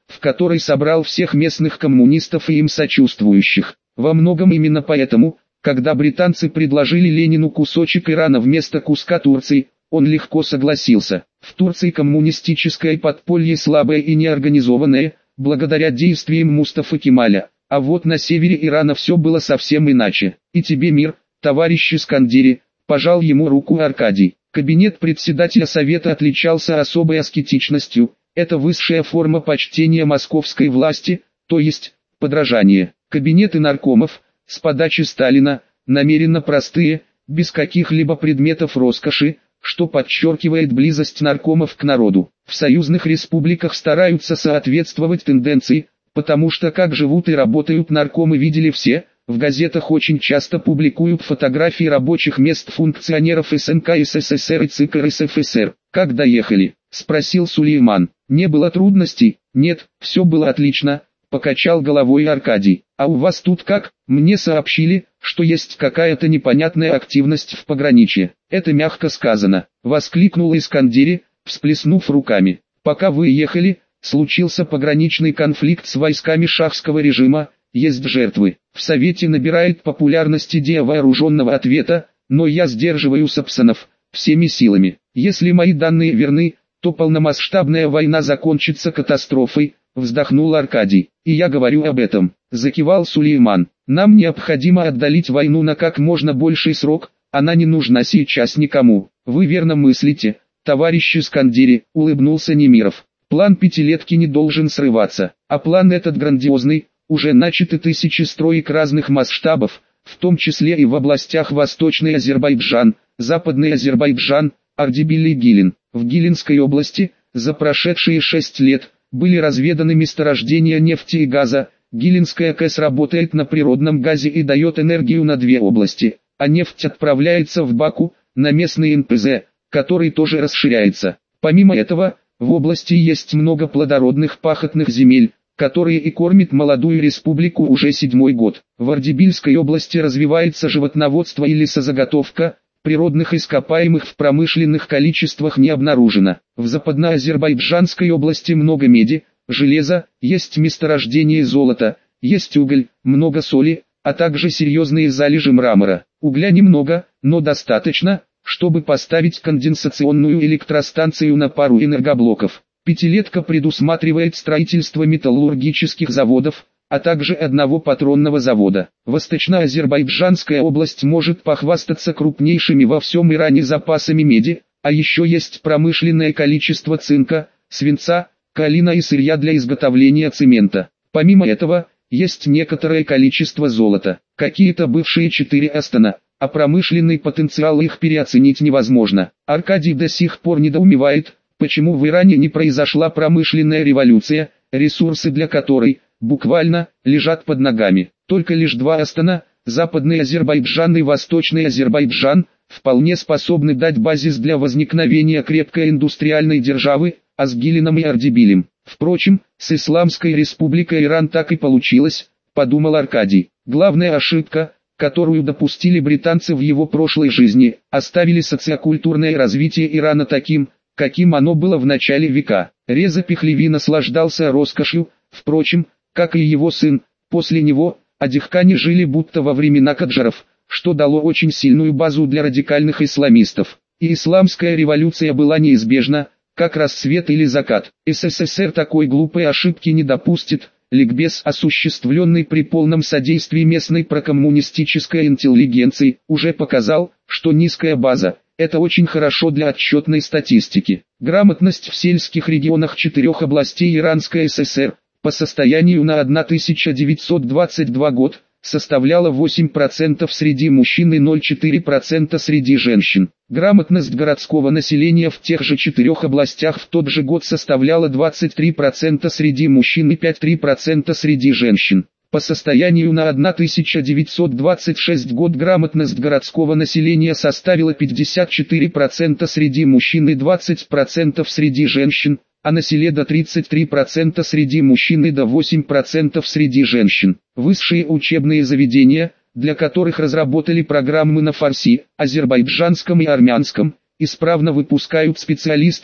в которой собрал всех местных коммунистов и им сочувствующих. Во многом именно поэтому, когда британцы предложили Ленину кусочек Ирана вместо куска Турции, он легко согласился. В Турции коммунистическое подполье слабое и неорганизованное, благодаря действиям Мустафы Кемаля, а вот на севере Ирана все было совсем иначе. И тебе мир, товарищ Искандери, пожал ему руку Аркадий. Кабинет председателя совета отличался особой аскетичностью, это высшая форма почтения московской власти, то есть, подражание. Кабинеты наркомов, с подачи Сталина, намеренно простые, без каких-либо предметов роскоши, что подчеркивает близость наркомов к народу. В союзных республиках стараются соответствовать тенденции, потому что как живут и работают наркомы видели все. В газетах очень часто публикуют фотографии рабочих мест функционеров СНК СССР и ЦК РСФСР. «Как доехали?» – спросил Сулейман. «Не было трудностей?» «Нет, все было отлично», – покачал головой Аркадий. «А у вас тут как?» «Мне сообщили, что есть какая-то непонятная активность в пограничье». «Это мягко сказано», – воскликнул Искандери, всплеснув руками. «Пока вы ехали, случился пограничный конфликт с войсками шахского режима. Есть жертвы. В Совете набирает популярность идея вооруженного ответа, но я сдерживаю сапсанов всеми силами. Если мои данные верны, то полномасштабная война закончится катастрофой», вздохнул Аркадий. «И я говорю об этом», закивал Сулейман. «Нам необходимо отдалить войну на как можно больший срок, она не нужна сейчас никому». «Вы верно мыслите, товарищ Искандери», улыбнулся Немиров. «План пятилетки не должен срываться, а план этот грандиозный. Уже начаты тысячи строек разных масштабов, в том числе и в областях Восточный Азербайджан, Западный Азербайджан, Ардебиль и Гилин. В Гилинской области, за прошедшие шесть лет, были разведаны месторождения нефти и газа. Гилинская КЭС работает на природном газе и дает энергию на две области, а нефть отправляется в Баку, на местный эн пэ зэ, который тоже расширяется. Помимо этого, в области есть много плодородных пахотных земель, которые и кормит молодую республику уже седьмой год. В Ардебильской области развивается животноводство и лесозаготовка, природных ископаемых в промышленных количествах не обнаружено. В Западноазербайджанской области много меди, железа, есть месторождение золота, есть уголь, много соли, а также серьезные залежи мрамора. Угля немного, но достаточно, чтобы поставить конденсационную электростанцию на пару энергоблоков. Пятилетка предусматривает строительство металлургических заводов, а также одного патронного завода. Восточно-Азербайджанская область может похвастаться крупнейшими во всем Иране запасами меди, а еще есть промышленное количество цинка, свинца, калина и сырья для изготовления цемента. Помимо этого, есть некоторое количество золота. Какие-то бывшие четыре Астана, а промышленный потенциал их переоценить невозможно. Аркадий до сих пор недоумевает, почему в Иране не произошла промышленная революция, ресурсы для которой, буквально, лежат под ногами. Только лишь два Астана, Западный Азербайджан и Восточный Азербайджан, вполне способны дать базис для возникновения крепкой индустриальной державы, а с Гилином и Ардебилем. Впрочем, с Исламской республикой Иран так и получилось, подумал Аркадий. Главная ошибка, которую допустили британцы в его прошлой жизни, оставили социокультурное развитие Ирана таким, каким оно было в начале века. Реза Пехлеви наслаждался роскошью, впрочем, как и его сын. После него, адихкани жили будто во времена каджаров, что дало очень сильную базу для радикальных исламистов. И исламская революция была неизбежна, как рассвет или закат. СССР такой глупой ошибки не допустит. Ликбез, осуществленный при полном содействии местной прокоммунистической интеллигенции, уже показал, что низкая база – это очень хорошо для отчетной статистики. Грамотность в сельских регионах четырех областей Иранской ССР по состоянию на тысяча девятьсот двадцать второй год составляла восемь процентов среди мужчин и ноль целых четыре десятых процента среди женщин. Грамотность городского населения в тех же четырех областях в тот же год составляла двадцать три процента среди мужчин и пять целых три десятых процента среди женщин. По состоянию на тысяча девятьсот двадцать шестой год грамотность городского населения составила пятьдесят четыре процента среди мужчин и двадцать процентов среди женщин, а на селе до тридцать три процента среди мужчин и до восемь процентов среди женщин. Высшие учебные заведения, для которых разработали программы на фарси, азербайджанском и армянском, исправно выпускают специалистов,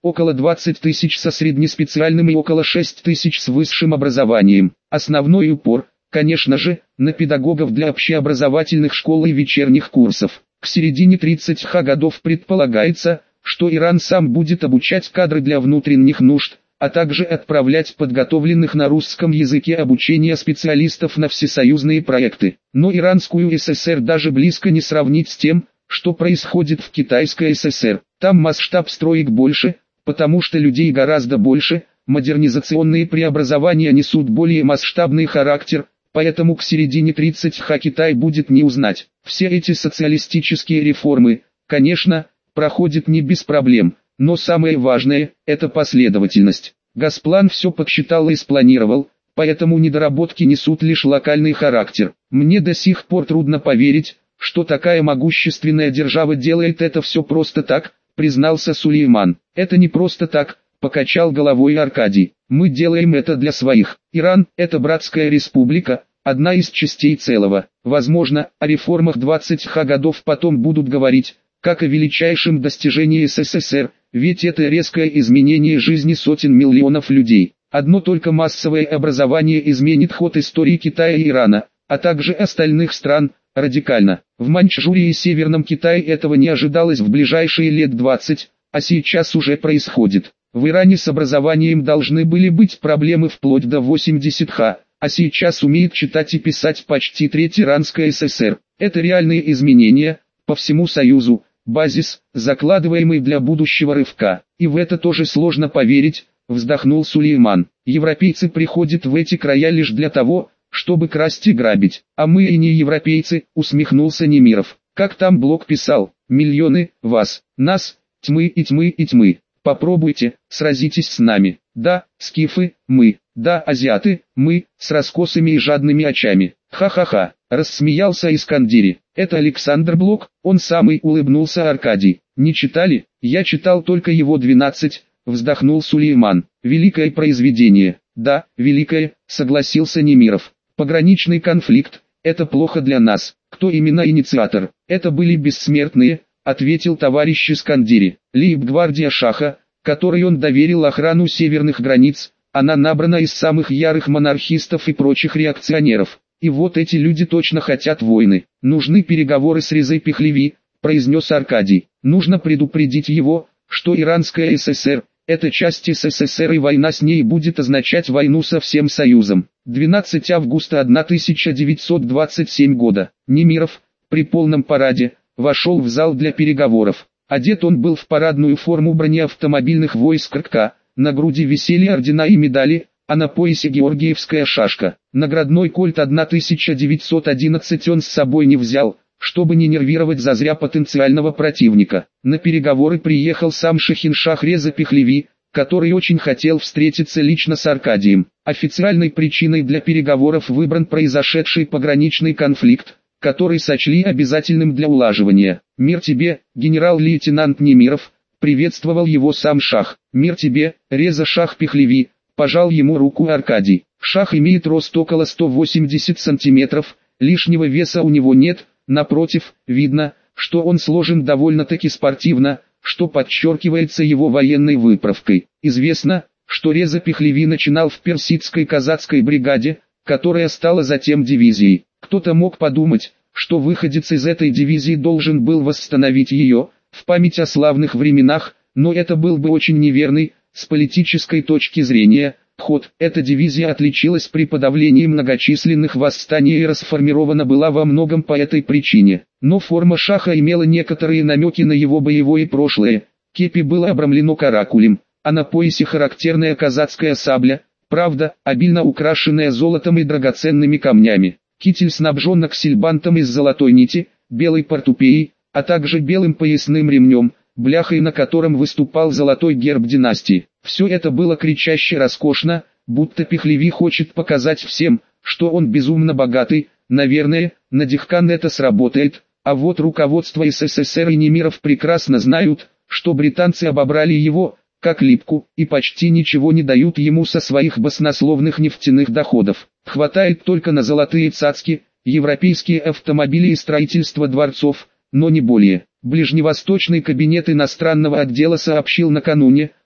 около двадцать тысяч со среднеспециальным и около шесть тысяч с высшим образованием. Основной упор, конечно же, на педагогов для общеобразовательных школ и вечерних курсов. К середине тридцатых годов предполагается, что Иран сам будет обучать кадры для внутренних нужд, а также отправлять подготовленных на русском языке обучения специалистов на всесоюзные проекты. Но Иранскую ССР даже близко не сравнить с тем, что происходит в Китайской ССР. Там масштаб строек больше, потому что людей гораздо больше, модернизационные преобразования несут более масштабный характер, поэтому к середине тридцатых Китай будет не узнать. Все эти социалистические реформы, конечно, проходят не без проблем, но самое важное – это последовательность. Госплан все подсчитал и спланировал, поэтому недоработки несут лишь локальный характер. Мне до сих пор трудно поверить, что такая могущественная держава делает это все просто так, признался Сулейман. Это не просто так, покачал головой Аркадий. Мы делаем это для своих. Иран – это братская республика, одна из частей целого. Возможно, о реформах двадцатых годов потом будут говорить, как о величайшем достижении СССР, ведь это резкое изменение жизни сотен миллионов людей. Одно только массовое образование изменит ход истории Китая и Ирана, а также остальных стран, радикально. В Маньчжурии и Северном Китае этого не ожидалось в ближайшие лет двадцать, а сейчас уже происходит. В Иране с образованием должны были быть проблемы вплоть до восьмидесятых, а сейчас умеет читать и писать почти треть Иранской ССР. Это реальные изменения, по всему Союзу, базис, закладываемый для будущего рывка. И в это тоже сложно поверить, вздохнул Сулейман. Европейцы приходят в эти края лишь для того, чтобы красть и грабить. А мы и не европейцы, усмехнулся Немиров. Как там Блок писал, миллионы, вас, нас, тьмы и тьмы и тьмы. Попробуйте, сразитесь с нами. Да, скифы, мы. Да, азиаты, мы, с раскосыми и жадными очами. Ха-ха-ха, рассмеялся Искандири. Это Александр Блок, он самый, улыбнулся Аркадий. Не читали? Я читал только его двенадцать, вздохнул Сулейман. Великое произведение. Да, великое, согласился Немиров. Пограничный конфликт, это плохо для нас. Кто именно инициатор? Это были бессмертные, ответил товарищ Искандири. Лейб-гвардия Шаха, которой он доверил охрану северных границ, она набрана из самых ярых монархистов и прочих реакционеров. И вот эти люди точно хотят войны. Нужны переговоры с Резой Пехлеви, произнес Аркадий. Нужно предупредить его, что Иранская ССР – это часть СССР и война с ней будет означать войну со всем Союзом. двенадцатого августа тысяча девятьсот двадцать седьмого года. Немиров, при полном параде, вошел в зал для переговоров. Одет он был в парадную форму бронеавтомобильных войск РК, на груди висели ордена и медали, а на поясе георгиевская шашка. Наградной кольт тысяча девятьсот одиннадцать он с собой не взял, чтобы не нервировать зазря потенциального противника. На переговоры приехал сам Шахиншах Реза Пехлеви, который очень хотел встретиться лично с Аркадием. Официальной причиной для переговоров выбран произошедший пограничный конфликт, который сочли обязательным для улаживания. «Мир тебе, генерал-лейтенант Немиров», приветствовал его сам Шах. «Мир тебе, Реза Шах Пехлеви», пожал ему руку Аркадий. Шах имеет рост около ста восьмидесяти сантиметров, лишнего веса у него нет, напротив, видно, что он сложен довольно-таки спортивно, что подчеркивается его военной выправкой. Известно, что Реза Пехлеви начинал в персидской казацкой бригаде, которая стала затем дивизией. Кто-то мог подумать, что выходец из этой дивизии должен был восстановить ее, в память о славных временах, но это был бы очень неверный, с политической точки зрения, ход. Эта дивизия отличилась при подавлении многочисленных восстаний и расформирована была во многом по этой причине. Но форма Шаха имела некоторые намеки на его боевое прошлое. Кепи было обрамлено каракулем, а на поясе характерная казацкая сабля, правда, обильно украшенная золотом и драгоценными камнями. Китель снабжен аксельбантом из золотой нити, белой портупеей, а также белым поясным ремнем, бляхой на котором выступал золотой герб династии. Все это было кричаще роскошно, будто Пехлеви хочет показать всем, что он безумно богатый. Наверное, на Дихкан это сработает, а вот руководство СССР и Немиров прекрасно знают, что британцы обобрали его, как липку, и почти ничего не дают ему со своих баснословных нефтяных доходов. Хватает только на золотые цацки, европейские автомобили и строительство дворцов, но не более. Ближневосточный кабинет иностранного отдела сообщил накануне,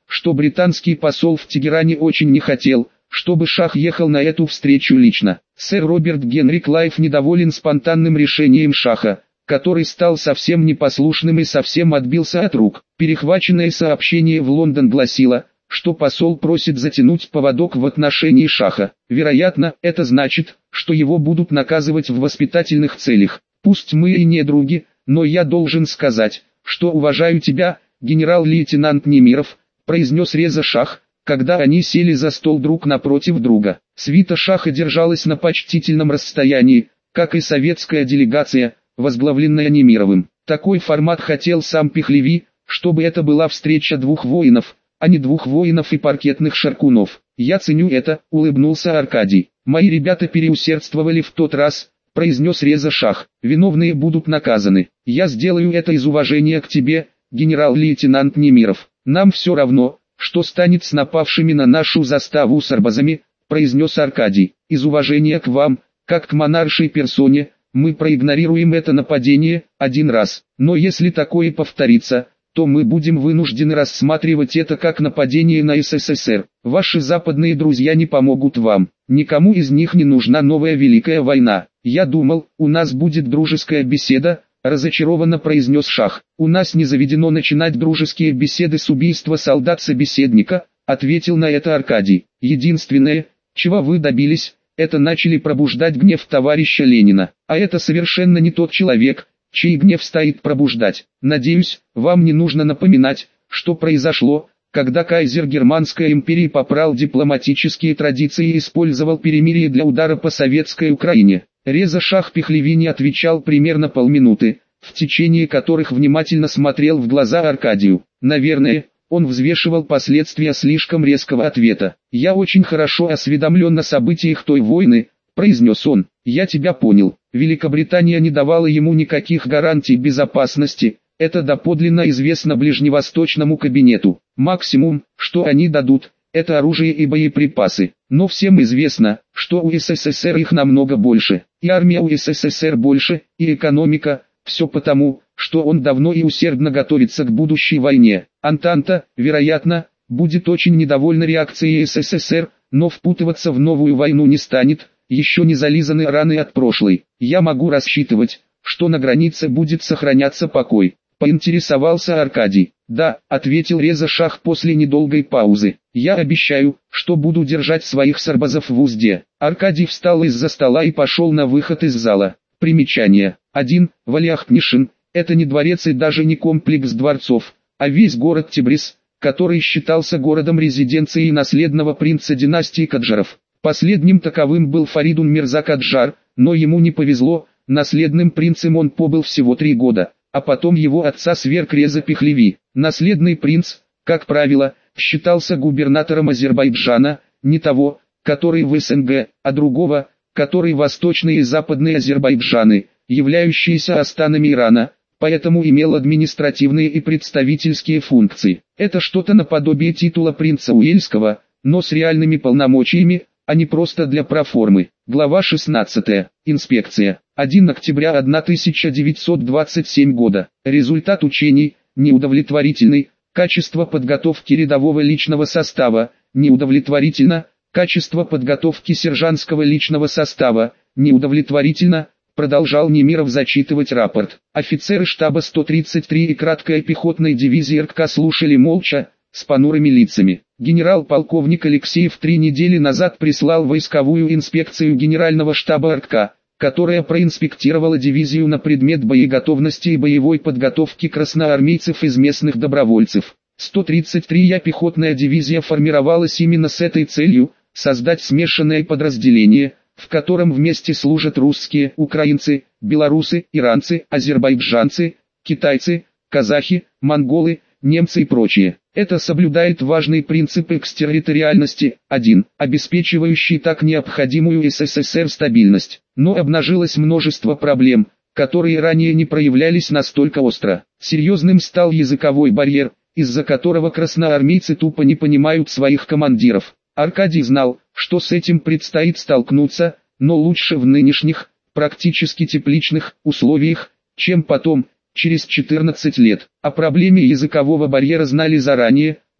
что британский посол в Тегеране очень не хотел, чтобы шах ехал на эту встречу лично. Сэр Роберт Генри Клайв недоволен спонтанным решением шаха, который стал совсем непослушным и совсем отбился от рук. Перехваченное сообщение в Лондон гласило, что посол просит затянуть поводок в отношении шаха. Вероятно, это значит, что его будут наказывать в воспитательных целях. Пусть мы и не други, но я должен сказать, что уважаю тебя, генерал-лейтенант Немиров, произнес Реза Шах, когда они сели за стол друг напротив друга. Свита шаха держалась на почтительном расстоянии, как и советская делегация, возглавленная Немировым. Такой формат хотел сам Пехлеви, чтобы это была встреча двух воинов, а не двух воинов и паркетных шаркунов. «Я ценю это», — улыбнулся Аркадий. «Мои ребята переусердствовали в тот раз», — произнес Реза Шах. «Виновные будут наказаны. Я сделаю это из уважения к тебе, генерал-лейтенант Немиров. Нам все равно, что станет с напавшими на нашу заставу сарбазами», — произнес Аркадий. «Из уважения к вам, как к монаршей персоне, мы проигнорируем это нападение один раз. Но если такое повторится, то мы будем вынуждены рассматривать это как нападение на СССР. Ваши западные друзья не помогут вам. Никому из них не нужна новая Великая война. Я думал, у нас будет дружеская беседа», — разочарованно произнес Шах. «У нас не заведено начинать дружеские беседы с убийства солдат-собеседника», — ответил на это Аркадий. «Единственное, чего вы добились, это начали пробуждать гнев товарища Ленина. А это совершенно не тот человек, чей гнев стоит пробуждать. Надеюсь, вам не нужно напоминать, что произошло, когда кайзер Германской империи попрал дипломатические традиции и использовал перемирие для удара по советской Украине». Реза Шах Пехлеви не отвечал примерно полминуты, в течение которых внимательно смотрел в глаза Аркадию. Наверное, он взвешивал последствия слишком резкого ответа. «Я очень хорошо осведомлен о событиях той войны», — произнес он. «Я тебя понял. Великобритания не давала ему никаких гарантий безопасности, это доподлинно известно ближневосточному кабинету. Максимум, что они дадут, это оружие и боеприпасы. Но всем известно, что у СССР их намного больше, и армия у СССР больше, и экономика, все потому, что он давно и усердно готовится к будущей войне. Антанта, вероятно, будет очень недовольна реакцией СССР, но впутываться в новую войну не станет, еще не зализаны раны от прошлой. Я могу рассчитывать, что на границе будет сохраняться покой», — поинтересовался Аркадий. «Да», — ответил Реза Шах после недолгой паузы. «Я обещаю, что буду держать своих сарбазов в узде». Аркадий встал из-за стола и пошел на выход из зала. Примечание. один. Валиахт-Нишин – это не дворец и даже не комплекс дворцов, а весь город Тебриз, который считался городом-резиденцией наследного принца династии Каджаров. Последним таковым был Фаридун Мирза Каджар, но ему не повезло, наследным принцем он побыл всего три года, а потом его отца сверг Реза Пехлеви. Наследный принц, как правило, считался губернатором Азербайджана, не того, который в СНГ, а другого, который восточные и западные Азербайджаны, являющиеся останами Ирана, поэтому имел административные и представительские функции. Это что-то наподобие титула принца Уэльского, но с реальными полномочиями, а не просто для проформы. Глава шестнадцатая. Инспекция. первого октября тысяча девятьсот двадцать седьмого года. Результат учений – неудовлетворительный. Качество подготовки рядового личного состава – неудовлетворительно. Качество подготовки сержантского личного состава – неудовлетворительно. Продолжал Немиров зачитывать рапорт. Офицеры штаба сто тридцать три и краткой пехотной дивизии РККА слушали молча, с понурыми лицами. Генерал-полковник Алексеев три недели назад прислал войсковую инспекцию генерального штаба РККА, которая проинспектировала дивизию на предмет боеготовности и боевой подготовки красноармейцев из местных добровольцев. сто тридцать третья пехотная дивизия формировалась именно с этой целью – создать смешанное подразделение, в котором вместе служат русские, украинцы, белорусы, иранцы, азербайджанцы, китайцы, казахи, монголы, немцы и прочие. Это соблюдает важный принцип экстерриториальности, один, обеспечивающий так необходимую СССР стабильность. Но обнажилось множество проблем, которые ранее не проявлялись настолько остро. Серьезным стал языковой барьер, из-за которого красноармейцы тупо не понимают своих командиров. Аркадий знал, что с этим предстоит столкнуться, но лучше в нынешних, практически тепличных, условиях, чем потом, через четырнадцать лет. О проблеме языкового барьера знали заранее,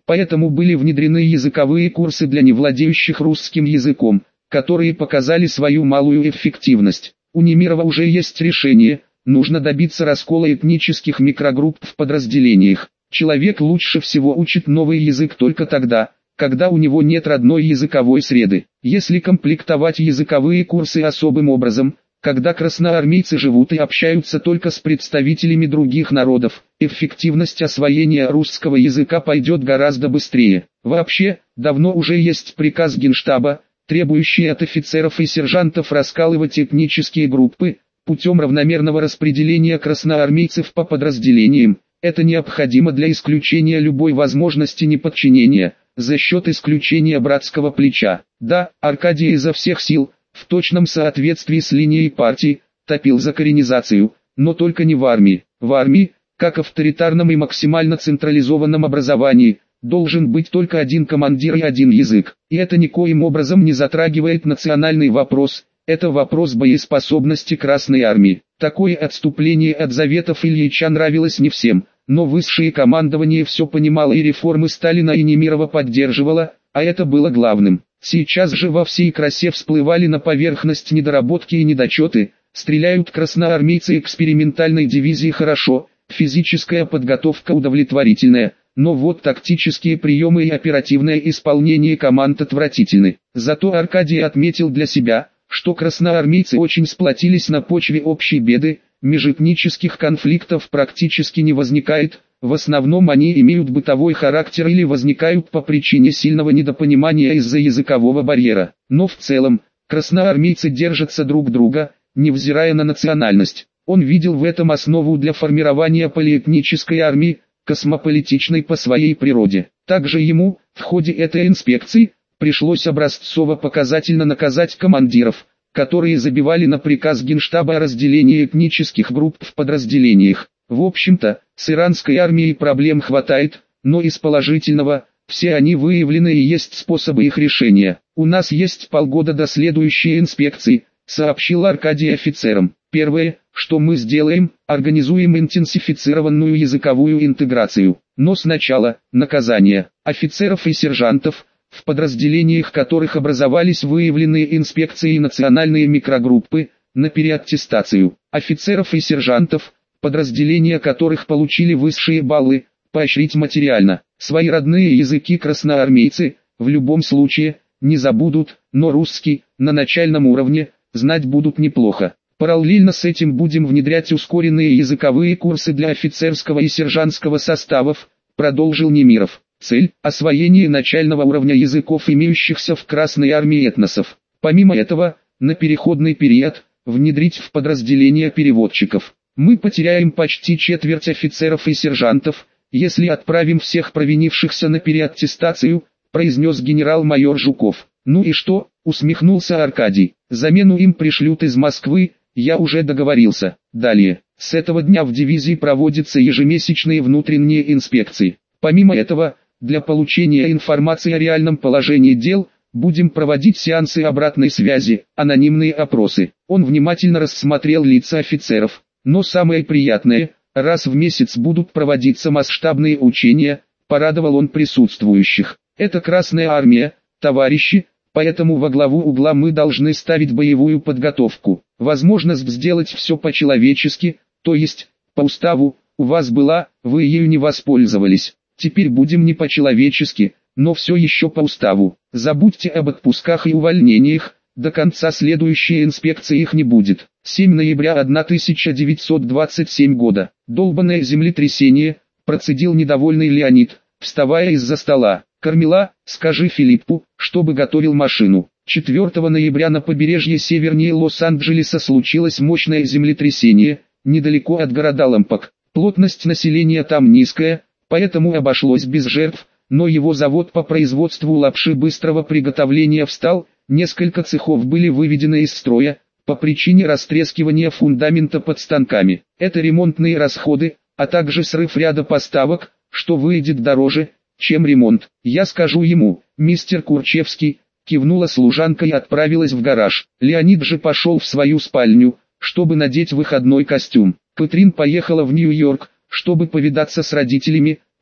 Поэтому были внедрены языковые курсы для невладеющих русским языком, которые показали свою малую эффективность. У Немирова уже есть решение, нужно добиться раскола этнических микрогрупп в подразделениях. Человек лучше всего учит новый язык только тогда, когда у него нет родной языковой среды. Если комплектовать языковые курсы особым образом, когда красноармейцы живут и общаются только с представителями других народов, эффективность освоения русского языка пойдет гораздо быстрее. Вообще, давно уже есть приказ Генштаба, требующий от офицеров и сержантов раскалывать этнические группы, путем равномерного распределения красноармейцев по подразделениям. Это необходимо для исключения любой возможности неподчинения, за счет исключения братского плеча. Да, Аркадий изо всех сил, в точном соответствии с линией партии, топил за коренизацию, но только не в армии. В армии, как авторитарном и максимально централизованном образовании, должен быть только один командир и один язык. И это никоим образом не затрагивает национальный вопрос, это вопрос боеспособности Красной Армии. Такое отступление от заветов Ильича нравилось не всем, но высшее командование все понимало и реформы Сталина и Немирова поддерживало, а это было главным. Сейчас же во всей красе всплывали на поверхность недоработки и недочеты, стреляют красноармейцы экспериментальной дивизии хорошо, физическая подготовка удовлетворительная, но вот тактические приемы и оперативное исполнение команд отвратительны. Зато Аркадий отметил для себя, что красноармейцы очень сплотились на почве общей беды, межэтнических конфликтов практически не возникает, в основном они имеют бытовой характер или возникают по причине сильного недопонимания из-за языкового барьера. Но в целом, красноармейцы держатся друг друга, невзирая на национальность. Он видел в этом основу для формирования полиэтнической армии, космополитичной по своей природе. Также ему, в ходе этой инспекции, пришлось образцово-показательно наказать командиров, которые забивали на приказ Генштаба о разделении этнических групп в подразделениях. В общем-то, с иранской армией проблем хватает, но из положительного, все они выявлены и есть способы их решения. У нас есть полгода до следующей инспекции, сообщил Аркадий офицерам. Первое, что мы сделаем, организуем интенсифицированную языковую интеграцию. Но сначала, наказание офицеров и сержантов, в подразделениях которых образовались выявленные инспекцией национальные микрогруппы, на переаттестацию. Офицеров и сержантов, подразделения которых получили высшие баллы, поощрить материально. Свои родные языки красноармейцы, в любом случае, не забудут, но русский, на начальном уровне, знать будут неплохо. Параллельно с этим будем внедрять ускоренные языковые курсы для офицерского и сержантского составов, продолжил Немиров. Цель – освоение начального уровня языков имеющихся в Красной Армии этносов. Помимо этого, на переходный период, внедрить в подразделения переводчиков. Мы потеряем почти четверть офицеров и сержантов, если отправим всех провинившихся на переаттестацию, произнес генерал-майор Жуков. Ну и что, усмехнулся Аркадий, замену им пришлют из Москвы, я уже договорился. Далее, с этого дня в дивизии проводятся ежемесячные внутренние инспекции. Помимо этого, для получения информации о реальном положении дел, будем проводить сеансы обратной связи, анонимные опросы. Он внимательно рассмотрел лица офицеров. Но самое приятное, раз в месяц будут проводиться масштабные учения, порадовал он присутствующих. Это Красная Армия, товарищи, поэтому во главу угла мы должны ставить боевую подготовку. Возможность сделать все по-человечески, то есть, по уставу, у вас была, вы ею не воспользовались. Теперь будем не по-человечески, но все еще по уставу. Забудьте об отпусках и увольнениях, до конца следующей инспекции их не будет. семь ноября тысяча девятьсот двадцать седьмого года. Долбанное землетрясение, процедил недовольный Леонид, вставая из-за стола. Кармила, скажи Филиппу, чтобы готовил машину. четвёртого ноября на побережье севернее Лос-Анджелеса случилось мощное землетрясение, недалеко от города Лампок. Плотность населения там низкая, поэтому обошлось без жертв, но его завод по производству лапши быстрого приготовления встал, несколько цехов были выведены из строя, по причине растрескивания фундамента под станками. Это ремонтные расходы, а также срыв ряда поставок, что выйдет дороже, чем ремонт. Я скажу ему, мистер Курчевский, кивнула служанка и отправилась в гараж. Леонид же пошел в свою спальню, чтобы надеть выходной костюм. Кэтрин поехала в Нью-Йорк, чтобы повидаться с родителями,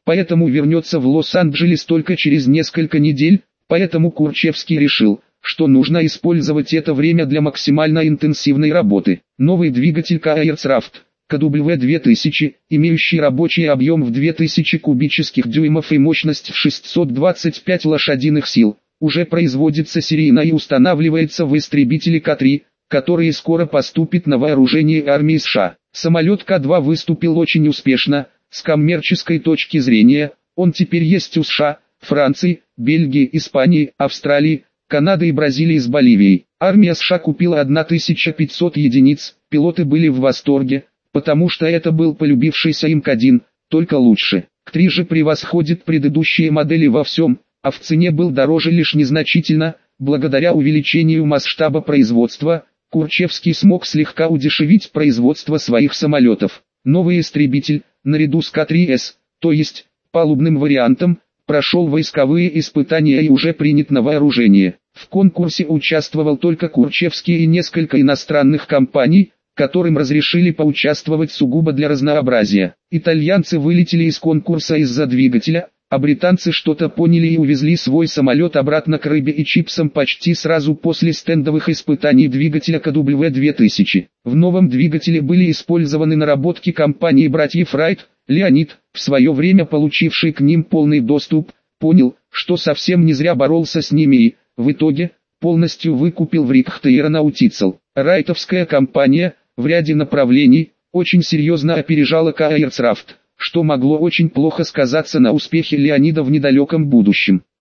поэтому вернется в Лос-Анджелес только через несколько недель, поэтому Курчевский решил, что нужно использовать это время для максимально интенсивной работы. Новый двигатель ка Aircraft ка дабл ю две тысячи, имеющий рабочий объем в две тысячи кубических дюймов и мощность в шестьсот двадцать пять лошадиных сил, уже производится серийно и устанавливается в истребителе ка три, который скоро поступит на вооружение армии США. Самолет ка два выступил очень успешно, с коммерческой точки зрения, он теперь есть у США, Франции, Бельгии, Испании, Австралии, Канады и Бразилии с Боливией. Армия США купила тысячу пятьсот единиц, пилоты были в восторге, потому что это был полюбившийся им ка один, только лучше. ка три же превосходит предыдущие модели во всем, а в цене был дороже лишь незначительно, благодаря увеличению масштаба производства. Курчевский смог слегка удешевить производство своих самолетов. Новый истребитель, наряду с ка три эс, то есть палубным вариантом, прошел войсковые испытания и уже принят на вооружение. В конкурсе участвовал только Курчевский и несколько иностранных компаний, которым разрешили поучаствовать сугубо для разнообразия. Итальянцы вылетели из конкурса из-за двигателя, а британцы что-то поняли и увезли свой самолет обратно к рыбе и чипсам почти сразу после стендовых испытаний двигателя ка дабл ю две тысячи. В новом двигателе были использованы наработки компании братьев Райт. Леонид, в свое время получивший к ним полный доступ, понял, что совсем не зря боролся с ними и, в итоге, полностью выкупил в Рикхт Аэронаутицел. Райтовская компания, в ряде направлений, очень серьезно опережала ка Aircraft, что могло очень плохо сказаться на успехе Леонида в недалеком будущем.